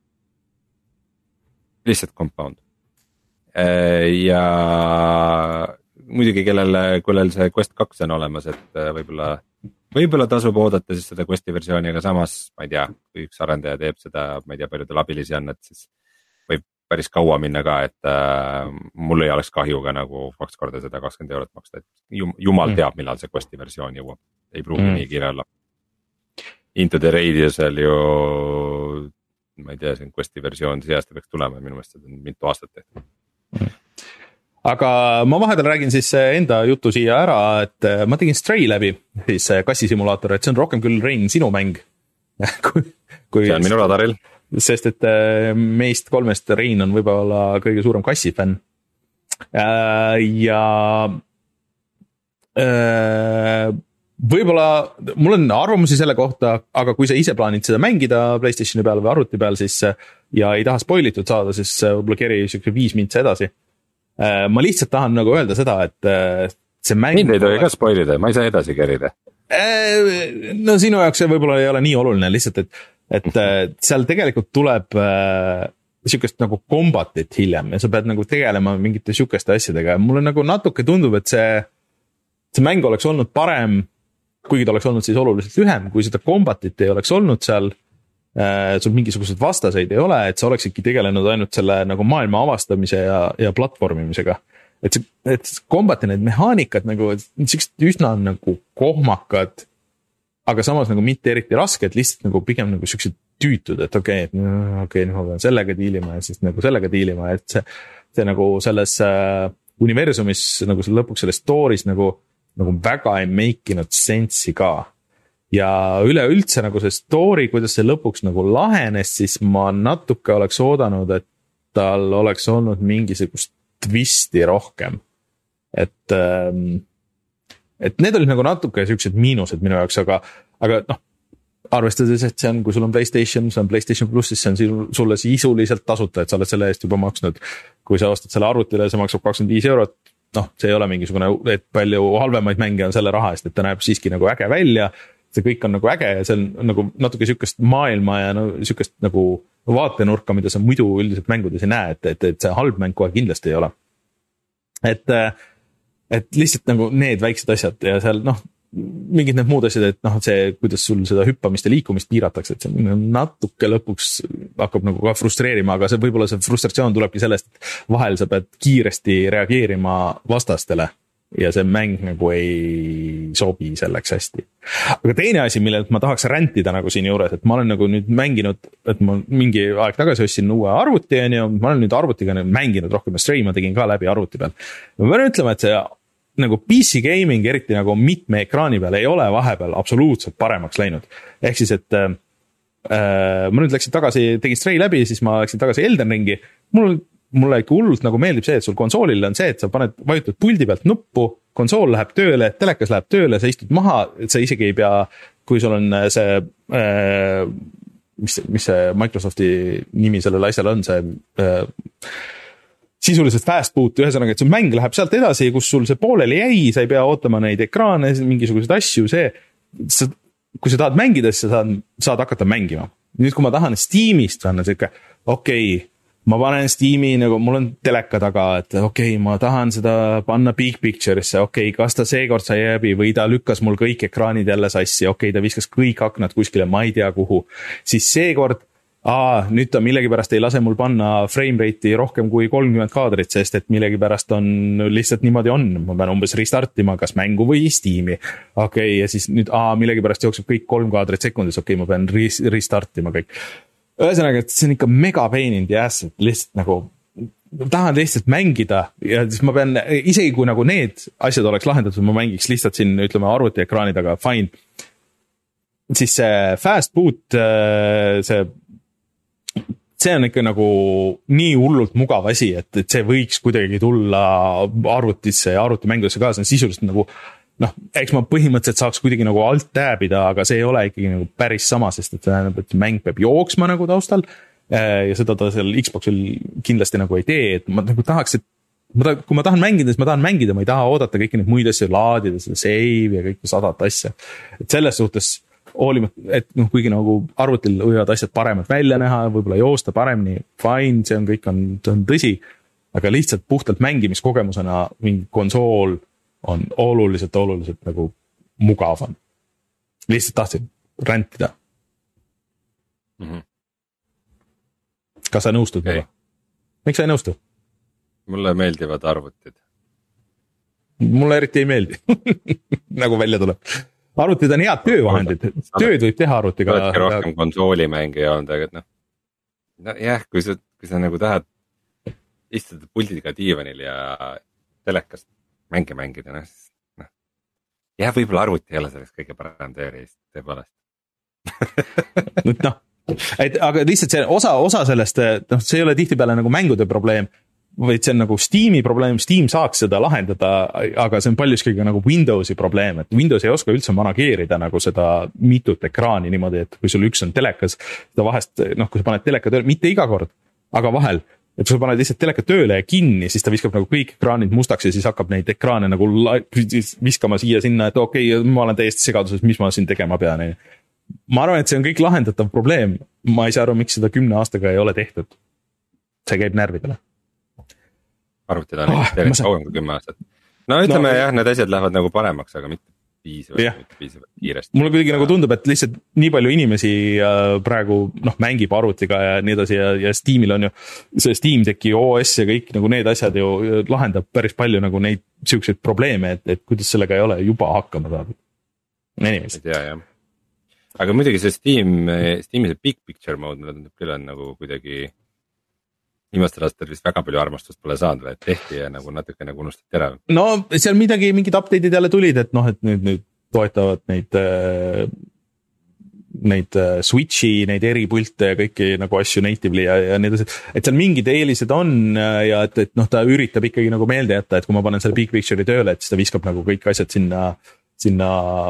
lihtsalt Compound. Ja muidugi, kellel, kellel see Quest kaks on olemas, et võib-olla võib-olla tasub oodata siis seda Questi versiooni, aga samas ma ei tea, kui üks arendaja teeb seda, ma ei tea, palju tal abilisi on, et siis võib päris kaua minna ka, et äh, mul ei oleks kahju ka nagu kaks korda seda kakskümmend eurot maksta, et jum, jumal mm. teab, millal see Questi versioon jõuab, ei pruugi mm. nii kiire olla. Into the Radiusel ju, ma ei tea, see Questi versioon see aasta peaks tulema, minu meelest seda on mitu aastat tehtud mm. aga ma vahepeal räägin siis enda jutu siia ära, et ma tegin Stray läbi, siis kassisimulaator, et see on rohkem küll, Rein, sinu mäng kui, kui, see on minu radaril. Sest et meist kolmest Rein on võib-olla kõige suurem kassifänn. Ja võib-olla mul on arvamusi selle kohta, aga kui sa ise plaanid seda mängida PlayStationi peal või arvuti peal, siis ja ei taha spoilitud saada, siis võib-olla keri siukse viis mintse edasi. Ma lihtsalt tahan nagu öelda seda, et see mäng... Mind ei tohi ka spoilida, ma ei saa edasi kerida. No sinu jaoks see võib-olla ei ole nii oluline, lihtsalt, et, et seal tegelikult tuleb siukest nagu kombatit hiljem ja sa pead nagu tegelema mingite siukeste asjadega. Mulle nagu natuke tundub, et see, see mäng oleks olnud parem, kuigi ta oleks olnud siis oluliselt lühem, kui seda kombatit ei oleks olnud seal, sul mingisugused vastaseid ei ole, et sa oleksidki tegelenud ainult selle nagu maailma avastamise ja, ja platvormimisega. Et see, et kombati need mehaanikad nagu, siuksed üsna nagu kohmakad, aga samas nagu mitte eriti rasked, lihtsalt nagu pigem nagu siuksed tüütud, et okei, okay, okei, okay, nüüd ma pean sellega diilima ja siis nagu sellega diilima, et see, see nagu selles äh, universumis nagu see lõpuks selles story's nagu, nagu väga ei make inud sensi ka. Ja üleüldse nagu see story, kuidas see lõpuks nagu lahenes, siis ma natuke oleks oodanud, et tal oleks olnud mingisugust twisti rohkem. Et, et need olid nagu natuke siuksed miinused minu jaoks, aga, aga noh, arvestades, et see on, kui sul on PlayStation, see on PlayStation Plus, siis see on sulle sisuliselt tasuta, et sa oled selle eest juba maksnud. Kui sa ostad selle arvutile, see maksab kakskümmend viis eurot, noh, see ei ole mingisugune, et palju halvemaid mänge on selle raha eest, et ta näeb siiski nagu äge välja. See kõik on nagu äge ja see on nagu natuke siukest maailma ja no, siukest nagu vaatenurka, mida sa muidu üldiselt mängudes ei näe, et, et, et see halb mäng kohe kindlasti ei ole. Et, et lihtsalt nagu need väiksed asjad ja seal noh, mingid need muud asjad, et noh, see, kuidas sul seda hüppamist ja liikumist piiratakse, et see natuke lõpuks hakkab nagu ka frustreerima, aga see võib-olla see frustratsioon tulebki sellest, et vahel sa pead kiiresti reageerima vastastele. Ja see mäng nagu ei sobi selleks hästi. Aga teine asi, millelt ma tahaks rantida nagu siin juures, et ma olen nagu nüüd mänginud, et ma mingi aeg tagasi ostsin uue arvuti ja ma olen nüüd arvutiga mänginud rohkem ja Stray ma tegin ka läbi arvuti peal. Ma pean ütlema, et see nagu P C gaming, eriti nagu mitme ekraani peal, ei ole vahepeal absoluutselt paremaks läinud. Ehk siis, et äh, ma nüüd läksin tagasi, tegin Stray läbi, siis ma läksin tagasi Elden Ringi. Mul mulle ikka hullult nagu meeldib see, et sul konsoolil on see, et sa paned, vajutad puldi pealt nuppu, konsool läheb tööle, telekas läheb tööle, sa istud maha, et sa isegi ei pea, kui sul on see, äh, mis, mis see Microsofti nimi sellel asjal on, see äh, sisuliselt fast boot, ühesõnaga, et see mäng läheb sealt edasi, kus sul see pooleli jäi, sa ei pea ootama neid ekraane, mingisuguseid asju, see, sa, kui sa tahad mängida, siis sa saad, saad hakata mängima. Nüüd, kui ma tahan Steamist, on see ikka, okei, okay, ma panen Steam'i, nagu mul on teleka taga, et okei okay,, ma tahan seda panna big picture'isse, okei okay,, kas ta seekord sai läbi või ta lükkas mul kõik ekraanid jälle sassi, okei okay,, ta viskas kõik aknad kuskile, ma ei tea kuhu. Siis seekord, aa, nüüd ta millegipärast ei lase mul panna frame rate'i rohkem kui kolmkümmend kaadrit, sest et millegipärast on lihtsalt niimoodi on. Ma pean umbes restartima kas mängu või Steam'i. Okei okay,, ja siis nüüd, aa, millegipärast jookseb kõik kolm kaadrit sekundis, okei okay,, ma pean restartima kõik. ühesõnaga, et see on ikka mega pain in the ass, et lihtsalt nagu tahan lihtsalt mängida ja siis ma pean, isegi kui nagu need asjad oleks lahendatud, ma mängiks lihtsalt siin, ütleme, arvutiekraani taga, fine. Siis see fast boot, see, see on ikka nagu nii hullult mugav asi, et, et see võiks kuidagi tulla arvutisse ja arvutimängudesse ka, see on sisuliselt nagu noh, eks ma põhimõtteliselt saaks kuidagi nagu alt tääbida, aga see ei ole ikkagi nagu päris sama, sest et, et mäng peab jooksma nagu taustal ja seda ta seal Xboxil kindlasti nagu ei tee, et ma nagu tahaks, et ma ta, kui ma tahan mängida, siis ma tahan mängida, ma ei taha oodata kõiki neid muid asju, laadida seda save ja kõike sadat asja. Et selles suhtes hoolimata, et noh, kuigi nagu arvutil võivad asjad paremad välja näha, võib-olla joosta paremini, fine, see on kõik on, on tõsi, aga lihtsalt puhtalt mängimiskogemusena mingi konsool on oluliselt, oluliselt nagu mugavam. Lihtsalt tahtsin räntida. Mhm. Kas sa nõustud mulle? Miks sa ei nõustu? Mulle meeldivad arvutid. Mulle eriti ei meeldi. Nagu välja tuleb. Arvutid on head töövahendid. Tööd võib teha arvutiga. Oletki rohkem konsoolimängija olnud, aga noh. No jah, kui sa, kui sa nagu tahad istuda puldiga diivanil ja telekast mänge mängida, noh, noh. jah, võib-olla arvuti ei ole selleks kõige parem tööriist, tõepoolest. Nüüd noh. Et, aga lihtsalt see osa, osa sellest, noh, see ei ole tihtipeale nagu mängude probleem, vaid see on nagu Steam'i probleem, Steam saaks seda lahendada, aga see on paljuski nagu Windowsi probleem, et Windows ei oska üldse manageerida nagu seda mitut ekraani niimoodi, et kui sul üks on telekas, seda vahest, noh, kui sa paned teleka tööle, mitte iga kord, aga vahel, et kui sa paned lihtsalt teleka tööle ja kinni, siis ta viskab nagu kõik ekraanid mustaks ja siis hakkab neid ekraane nagu viskama siia sinna, et okei, okay, ma olen täiesti segaduses, mis ma siin tegema pean. Ma arvan, et see on kõik lahendatav probleem. Ma ei saa aru, miks seda kümne aastaga ei ole tehtud. See käib närvidele. Arvutid on oh, teile kauem kui kümme aastat. No ütleme no, jah, need asjad lähevad nagu paremaks, aga mitte piisavalt, yeah. mitte piisavalt kiiresti. Mulle kuidagi nagu tundub, et lihtsalt nii palju inimesi praegu noh, mängib arvutiga ja nii edasi ja, ja Steamil on ju see Steam Decki O S ja kõik nagu need asjad ju lahendab päris palju nagu neid siukseid probleeme, et, et kuidas sellega ei ole juba hakkama saada. Anyways. Ja, jah. Aga muidugi see Steam, Steam'i see big picture mode, mulle tundub küll on nagu kuidagi viimastel aastatel vist väga palju armastust pole saanud, et tehti ja nagu natuke nagu unustati ära. No seal midagi, mingid update'id jälle tulid, et noh, et nüüd, nüüd toetavad neid, neid Switchi, neid eripilte ja kõiki nagu asju natively ja, ja nii edasi. Et seal mingid eelised on ja et, et noh, ta üritab ikkagi nagu meelde jätta, et kui ma panen selle big picture'i tööle, et siis ta viskab nagu kõik asjad sinna, sinna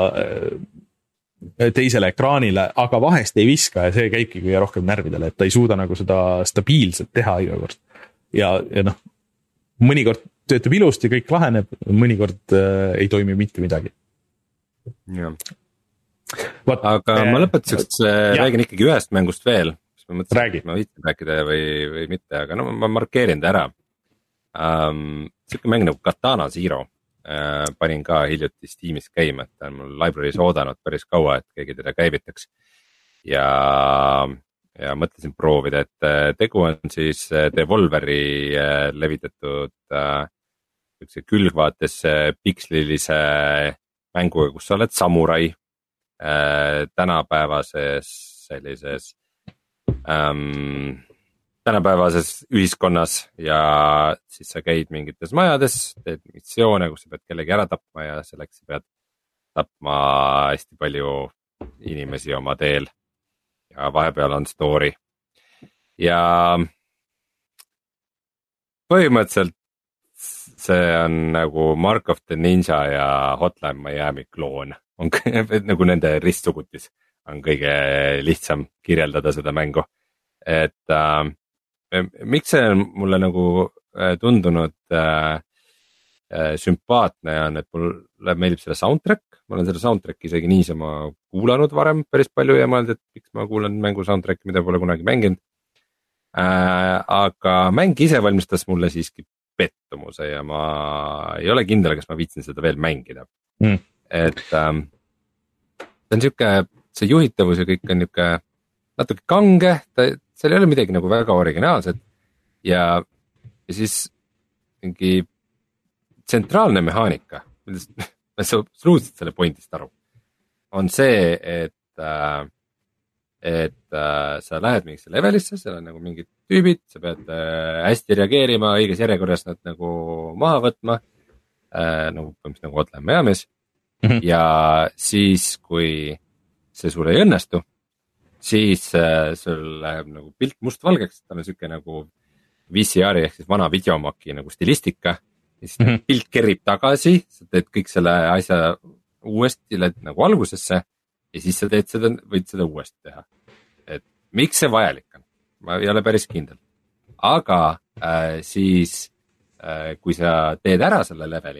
teisele ekraanile, aga vahest ei viska ja see käibki kõige rohkem närvidele, et ta ei suuda nagu seda stabiilselt teha iga kord. Ja, ja noh, mõnikord töötab ilusti, kõik laheneb, mõnikord äh, ei toimi mitte midagi. Jah. What, aga äh, ma lõpetuseks äh, räägin ikkagi ühest mängust veel. Ma mõtlesin, räägi. Ma viitsin rääkida või, või mitte, aga no ma markeerin ta ära. Um, Siuke mäng nagu Katana Zero. Äh, panin ka hiljuti Steamis käima, et ta on mul library's oodanud päris kaua, et keegi teda käivitaks. Ja, ja mõtlesin proovida, et tegu on siis Devolveri levitatud äh, külgvaates pikslilise mänguga, kus sa oled samurai äh, tänapäevases sellises ähm, tänapäevases ühiskonnas ja siis sa käid mingites majades, teed missioone, kus sa pead kellegi ära tapma ja selleks sa pead tapma hästi palju inimesi oma teel ja vahepeal on story. Ja põhimõtteliselt see on nagu Mark of the Ninja ja Hotline Miami kloon. On nagu nende ristsugutis on kõige lihtsam kirjeldada seda mängu. Et äh, miks see on mulle nagu tundunud äh, sümpaatne on, et mulle meeldib selle soundtrack. Ma olen selle soundtracki isegi niisama kuulanud varem päris palju ja mõelnud, et miks ma kuulan mängu soundtracki, mida pole kunagi mänginud. Äh, aga mäng ise valmistas mulle siiski pettumuse ja ma ei ole kindel, kas ma viitsin seda veel mängida. Mm. Et ähm, see on siuke, see juhitavus ja kõik on niuke natuke kange, ta, seal ei ole midagi nagu väga originaalset ja, ja siis mingi tsentraalne mehaanika, ma absoluutselt selle pointist aru, on see, et äh, et äh, sa lähed mingisse levelisse, seal on nagu mingid tüübid, sa pead äh, hästi reageerima, õiges järjekorras nad nagu maha võtma äh,. nagu põhimõtteliselt nagu Hotline Miami's mm -hmm. ja siis, kui see sul ei õnnestu, siis äh, sul läheb nagu pilt mustvalgeks, tal on siuke nagu V C R-i ehk siis vana videomaki nagu stilistika. Ja siis mm -hmm. pilt kerib tagasi, sa teed kõik selle asja uuesti, lähed nagu algusesse ja siis sa teed seda, võid seda uuesti teha. Et miks see vajalik on? Ma ei ole päris kindel. Aga äh, siis äh, kui sa teed ära selle leveli,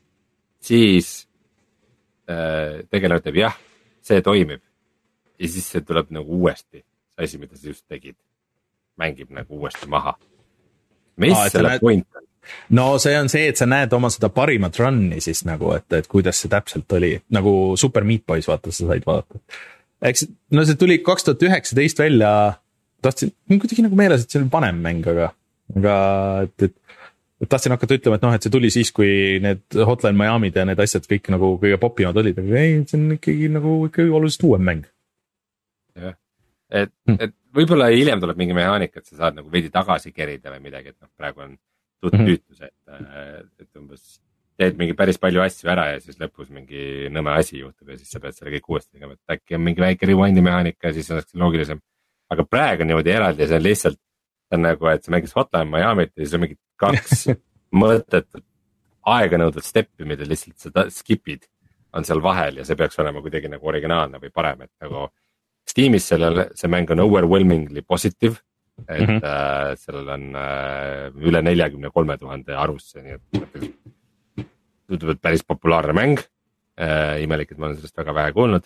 siis äh, tegeleja ütleb jah, see toimib. Ja siis see tuleb nagu uuesti, see asi, mida sa just tegid, mängib nagu uuesti maha. Mis Aa, selle näed... point on? No see on see, et sa näed oma seda parimat run'i siis nagu, et, et kuidas see täpselt oli. Nagu Super Meat Boys, vaata, sa said vaadata. Eks, no see tuli kaks tuhat üheksateist välja, tahtsin, kuidagi nagu meeles, et see oli vanem mäng, aga, aga et, et, et tahtsin hakata ütlema, et noh, et see tuli siis, kui need Hotline Miami'd ja need asjad kõik nagu kõige popimad olid, aga ei, see on ikkagi nagu ikkagi oluliselt uuem mäng. Jah, et, et võib-olla hiljem tuleb mingi mehaanika, et sa saad nagu veidi tagasi kerida või midagi, et noh, praegu on tüütus, et, et umbes teed mingi päris palju asju ära ja siis lõpus mingi nõme asi juhtub ja siis sa pead selle kõik uuesti tegema, et äkki on mingi väike rewind'i mehaanika ja siis on loogilisem. Aga praegu on niimoodi eraldi, see on lihtsalt, see on nagu, et sa mängid Hotline Miami't ja siis on mingi kaks mõtetut aeganõudvat steppi, mida lihtsalt sa skipid, on seal vahel ja see peaks olema kuidagi nagu originaalne või parem, et nagu Steamis sellel, see mäng on overwhelmingly positive, et mm -hmm. äh, sellel on äh, üle neljakümne kolme tuhande arvusse, nii et tundub, et päris populaarne mäng äh,. imelik, et ma olen sellest väga vähe kuulnud,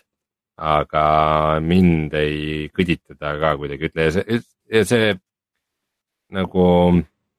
aga mind ei kõditada ka kuidagi, ütle ja see, ja see nagu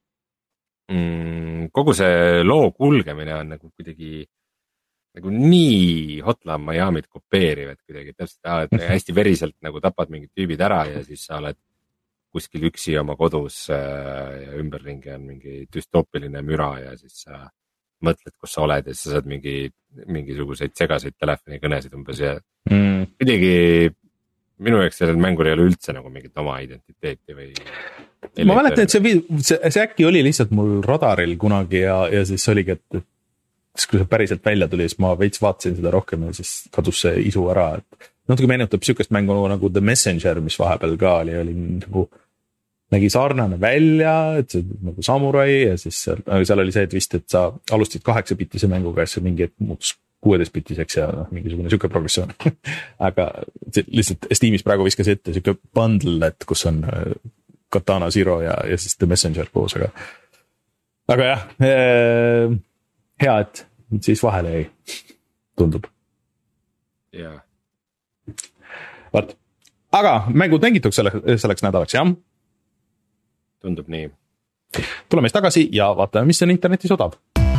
mm, kogu see loo kulgemine on nagu kuidagi nagu nii Hotline Miami't kopeeriv, et kuidagi täpselt, et hästi veriselt nagu tapad mingid tüübid ära ja siis sa oled kuskil üksi oma kodus ja ümberringi on mingi düstoopiline müra ja siis sa mõtled, kus sa oled ja siis sa saad mingi, mingisuguseid segaseid telefonikõnesid umbes ja mm. kuidagi minu jaoks sellel mängul ei ole üldse nagu mingit oma identiteeti või. Ma mäletan, et see, see, see äkki oli lihtsalt mul radaril kunagi ja, ja siis oligi, et, et kui see päriselt välja tuli, siis ma veits vaatasin seda rohkem ja siis kadus see isu ära, et natuke meenutab sükest mängu nagu The Messenger, mis vahepeal ka oli, oli nagu nägi sarnane välja, et see nagu samurai ja siis seal, seal oli see, et vist, et sa alustasid kaheksa bitise mänguga ja see mingi muutus kuueteist bitiseks ja noh, mingisugune süke progressioon aga lihtsalt Steamis praegu viskas ette süke bundle, et kus on Katana Zero ja, ja siis The Messenger koos, aga aga jah ee, hea, et siis vahele jäi, tundub. jah. Vaat, aga mängud mängituks selle, selleks nädalaks, jah? Tundub nii. Tuleme siis tagasi ja vaatame, mis on internetis odav.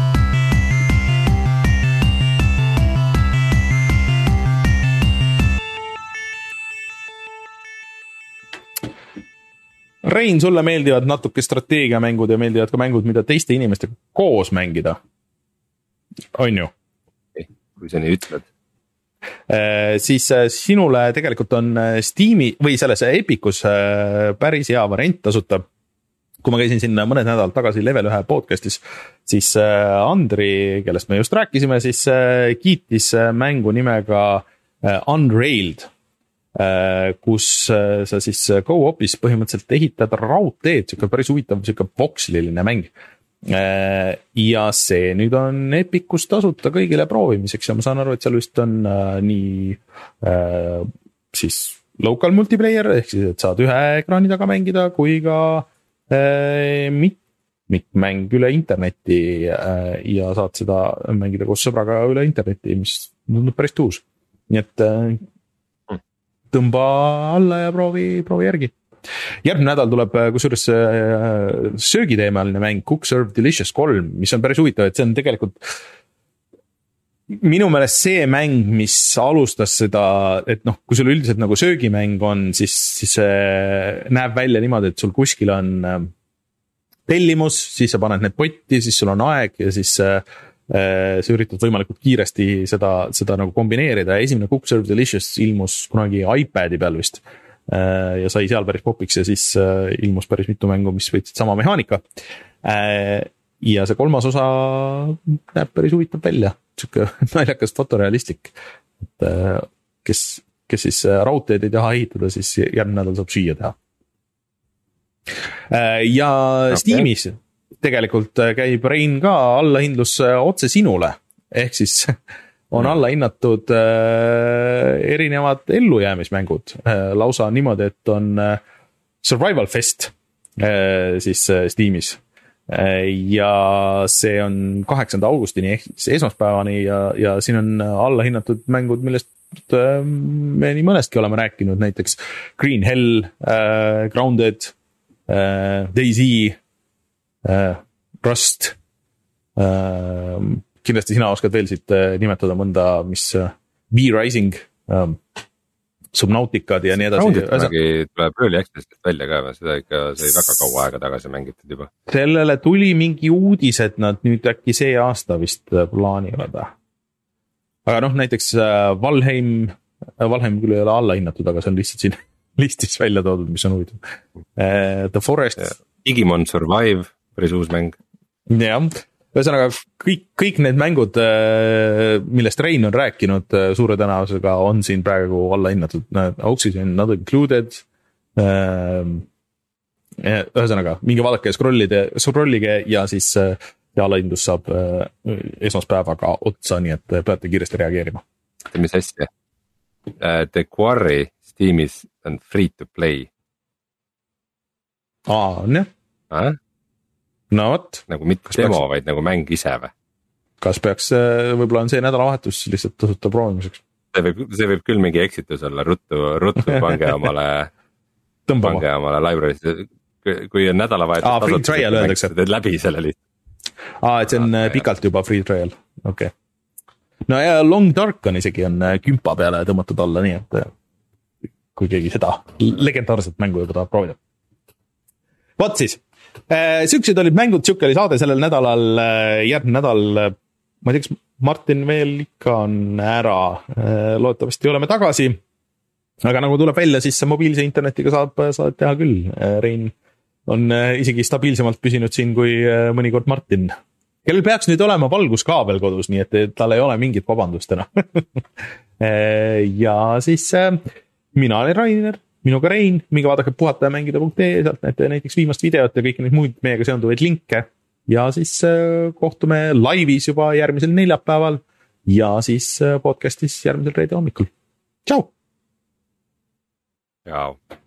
Rein, sulle meeldivad natuke strateegiamängud ja meeldivad ka mängud, mida teiste inimestega koos mängida. On ju? Kui sa nii ütled. Äh, siis äh, sinule tegelikult on Steam'i või selles Epicus äh, päris hea variant tasuta. Kui ma käisin sinna mõned nädalad tagasi Level ühe podcastis, siis äh, Andri, kellest me just rääkisime, siis äh, kiitis mängu nimega äh, Unrailed, äh, kus äh, sa siis go-opis põhimõtteliselt ehitad raudteed, siuke päris huvitav, siuke voksliline mäng. Ja see nüüd on Epicus tasuta kõigile proovimiseks ja ma saan aru, et seal vist on äh, nii äh, siis local multiplayer ehk siis, et saad ühe ekraani taga mängida kui ka äh, mitmikmäng üle interneti äh, ja saad seda mängida koos sõbraga üle interneti, mis tundub päris tuus. Nii et äh, tõmba alla ja proovi, proovi järgi. Järgmine nädal tuleb kusjuures söögiteemaline mäng Cook Serve Delicious kolm, mis on päris huvitav, et see on tegelikult minu meelest see mäng, mis alustas seda, et noh, kui sul üldiselt nagu söögimäng on, siis, siis näeb välja niimoodi, et sul kuskil on tellimus, siis sa paned need potti, siis sul on aeg ja siis sa üritad võimalikult kiiresti seda, seda nagu kombineerida. Esimene Cook Serve Delicious ilmus kunagi iPadi peal vist. ja sai seal päris popiks ja siis ilmus päris mitu mängu, mis võtsid sama mehaanika. Ja see kolmas osa näeb päris huvitav välja, siuke naljakas fotorealistlik, et kes, kes siis raudteed ei taha ehitada, siis järgmine nädal saab süüa teha. Ja okay. Steamis tegelikult käib Rein ka allahindlus otse sinule, ehk siis on alla hinnatud erinevad ellujäämismängud, lausa niimoodi, et on Survival Fest siis Steamis ja see on kaheksanda augustini ehk siis esmaspäevani ja, ja siin on alla hinnatud mängud, millest me nii mõnestki oleme rääkinud, näiteks Green Hell, Grounded, DayZ, Rust, kindlasti sina oskad veel siit nimetada mõnda, mis V-Rising, Subnauticad ja nii edasi. Subnauticagi tuleb early access'ist välja ka, seda ikka sai väga kaua aega tagasi mängitud juba. Sellele tuli mingi uudis, et nad nüüd äkki see aasta vist plaanivad. Aga noh, näiteks Valheim, Valheim küll ei ole alla hinnatud, aga see on lihtsalt siin listis välja toodud, mis on huvitav. The Forest. Digimon Survive, päris uus mäng. Jah, ühesõnaga kõik, kõik need mängud, millest Rein on rääkinud suure tõenäosusega on siin praegu alla hinnatud. Oxygen not included. Ühesõnaga, minge vaadake ja scrollide, scrollige ja siis ja allahindlus saab esmaspäevaga otsa, nii et peate kiiresti reageerima. Mis hästi? The Quarry Steamis on free to play. Aa, on jah. Ah? No võt. Nagu mitte demo, peaks... vaid nagu mäng ise või? Kas peaks, võib-olla on see nädalavahetus lihtsalt tasuta proovimiseks? See võib, see võib küll mingi eksitus olla, ruttu, ruttu pange omale, pange omale library'sse. Kui on nädalavahetus Aa, free trial öeldakse. Teed läbi selle lihtsalt. Aa, et see on ah, pikalt juba free trial, okei okay. No ja Long Dark on isegi on kümpa peale tõmmatud alla, nii et kui keegi seda legendaarset mängu juba tahab proovida. Võt siis, süksed olid mängud, siuke oli saade sellel nädalal, järgmine nädal, ma ei tea, kas Martin veel ikka on ära, loodetavasti oleme tagasi, aga nagu tuleb välja, siis mobiilse internetiga saab, saab teha küll, Rein on isegi stabiilsemalt püsinud siin kui mõnikord Martin, kellel peaks nüüd olema valguskaabel kodus, nii et tal ei ole mingit vabandust enam. Ja siis mina olen Rainer, minuga Rein, minge vaadake puhata ja mängida punkt ee, sealt näete näiteks viimast videot ja kõiki neid muid meiega seonduvaid linke. Ja siis kohtume laivis juba järgmisel neljapäeval ja siis podcastis järgmisel reede hommikul. Tšau! Tšau!